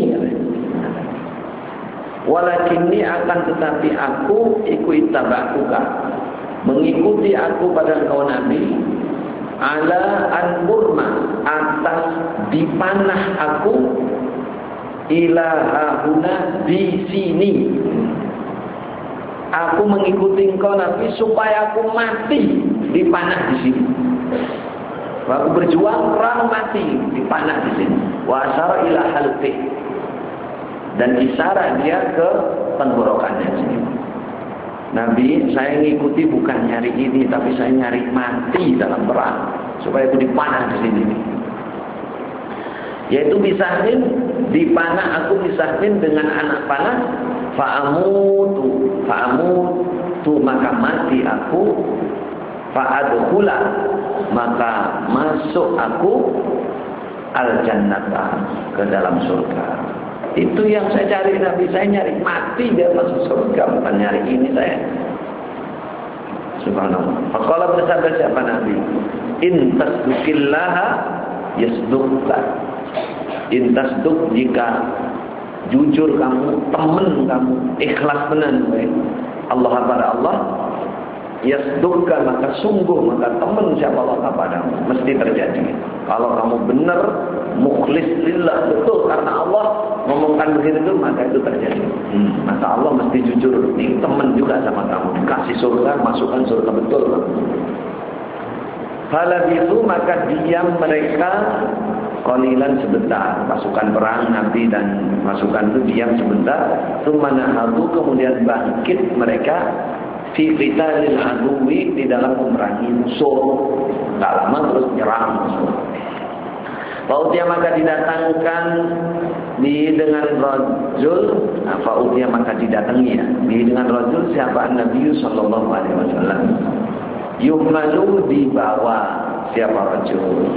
[SPEAKER 1] Walakinni, akan tetapi aku ikut tabatuka, mengikuti aku pada engkau Nabi, ala an-burma, atas dipanah aku, ila hahuna, di sini. Aku mengikuti engkau Nabi supaya aku mati dipanah di sini. Aku berjuang perang mati dipanah di sini. Wa asyara ila halqi, dan isyarat dia ke tenggorokannya sini. Nabi, saya ngikuti bukan nyari ini, tapi saya nyari mati dalam perang supaya itu dipanah di sini. Yaitu bisahmin, dipanah aku bisahmin dengan anak panah. Fa'amutu, maka mati aku. Fa'adkhula, maka masuk aku al-jannata, ke dalam surga. Itu yang saya cari Nabi, saya nyari mati biar masuk surga, bukan nyari ini saya. Subhanallah. Faqala, bersabda siapa Nabi, in tasduqillaha yasduqka. In tasduq, jika jujur kamu, temen kamu, ikhlas benar Allah kepada Allah, yasduqka, maka sungguh, maka temen siapa Allah kepadamu, mesti terjadi. Kalau kamu benar mukhlis lillah, betul karena Allah ngomongkan begitu, maka itu terjadi. Maka Allah mesti jujur, ini teman juga sama kamu, kasih surga, masukkan surga betul. Fala itu, maka diam mereka qalilan, sebentar. Pasukan perang Nabi dan pasukan itu diam sebentar. Tsummanahadu, kemudian bangkit mereka fi qitalil aduwi, di dalam memerangi musuh. Tak lama terus nyerang musuh. Fa'utia, maka didatangkan dengan rajul, fa'utia, maka didatangi ya, dengan rajul siapa Nabi sallallahu alaihi wasallam. Yuhmalu, dibawa siapa rajul,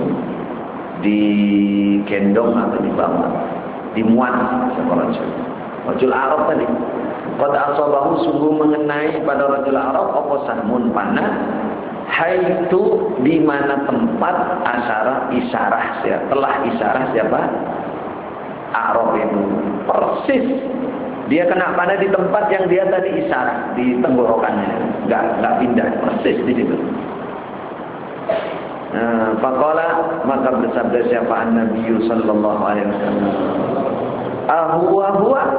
[SPEAKER 1] digendong atau dibawa, dimuat siapa rajul Arab tadi. Qad asabahu, sungguh mengenai pada rajul Arab apa sahmun, panah, haitu, di mana tempat isyarah telah isyarah siapa Arab itu, persis dia kena panah di tempat yang dia tadi isyarah, di tenggorokannya, enggak pindah, persis di situ. Faqala, maka bersabda siapa Nabi sallallahu alaihi wasallam, huwa,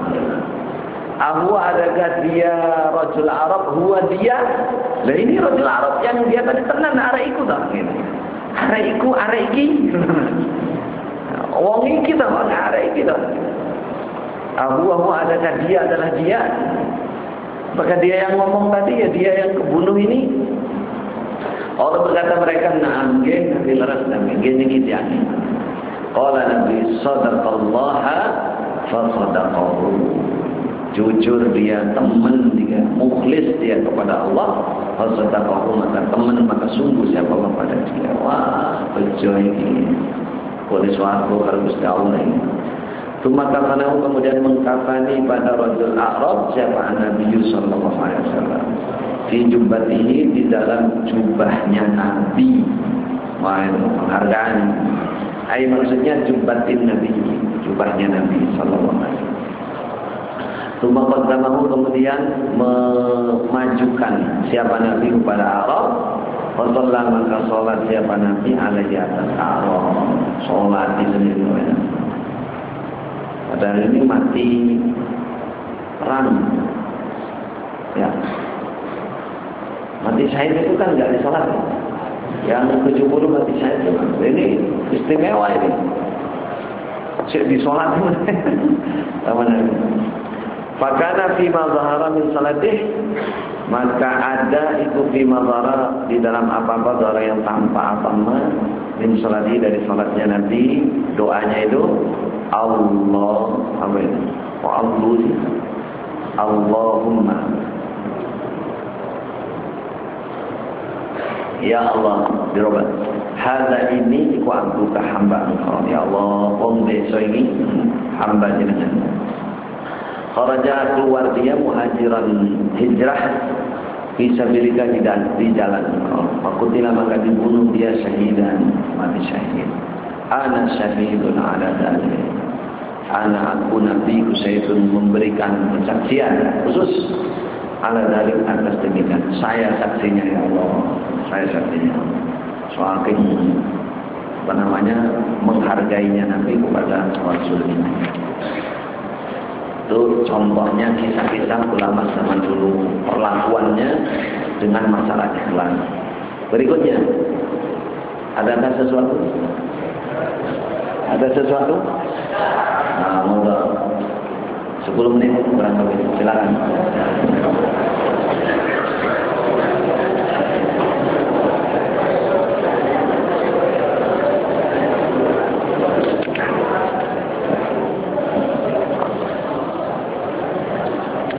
[SPEAKER 1] adakah dia rajul Arab, huwa dia. Lah ini rajul Arab yang dia tadi tenan araiku tak gitu. Araiki. Wong iki ta, araiki ta. Huwa, adakah dia adalah dia. Maka dia yang ngomong tadi ya, dia yang kebunuh ini. Allah berkata mereka, na'am, nggih, Nabi laras nami, nggih niki tiyane. Qala Nabi, sadaqallaha fa sadaqahu. Jujur dia, teman dia, mukhlis dia kepada Allah, fa sadaqahu, maka teman, maka sungguh siapa Allah pada dia. Wah, bejo ini. Boleh suatu harus tahu ini. Tumakafanahu, kemudian mengkafani pada rajul Arab siapa Nabi sallallahu alaihi wasallam. Fi jubbatihi, di dalam jubahnya Nabi. Wah, penghargaan. Ai maksudnya jubbatin Nabi, jubahnya Nabi sallallahu alaihi wasallam. Tsumma qaddamahu, kemudian memajukan siapa Nabi kepada Arab. Qalla maka salat siapa Nabi alaihi atas Arab. Salat di sendiri. Padahal ini mati perang. Ya. Mati syahid itu kan enggak disalat. Yang 70 mati syahid itu kan. Ini istimewa ini. Cek disolat sama Nabi. Fakana fima zahara min salatih, maka ada itu fima zahara di dalam apa-apa zahara yang tampak apa-apa min salatih dari salatnya Nabi. Doanya itu Allah, amin. Allahumma, ya Allah, dirobat. Hadza ini iku abduka hamba engkau. Ya Allah, wong desa ini hamba jenengan. Kharaja keluar dia muhajiran hijrah fisabilillah di jalan engkau. Fakutila maka dibunuh dia syahidan, mati syahid. Ana syahidun ala dzalik. Ana aku Nabi Kusaitun memberikan kesaksian khusus ala dzalik atas demikian. Saya saksinya ya Allah. Saya saksinya. Soal menghargainya Nabi kepada Rasul ini. Itu contohnya kisah-kisah ulama zaman dulu, perlakuannya dengan masalah ikhlas. Berikutnya, adakah sesuatu? Ada sesuatu? Nah, 10 menit kurang lebih. Silakan.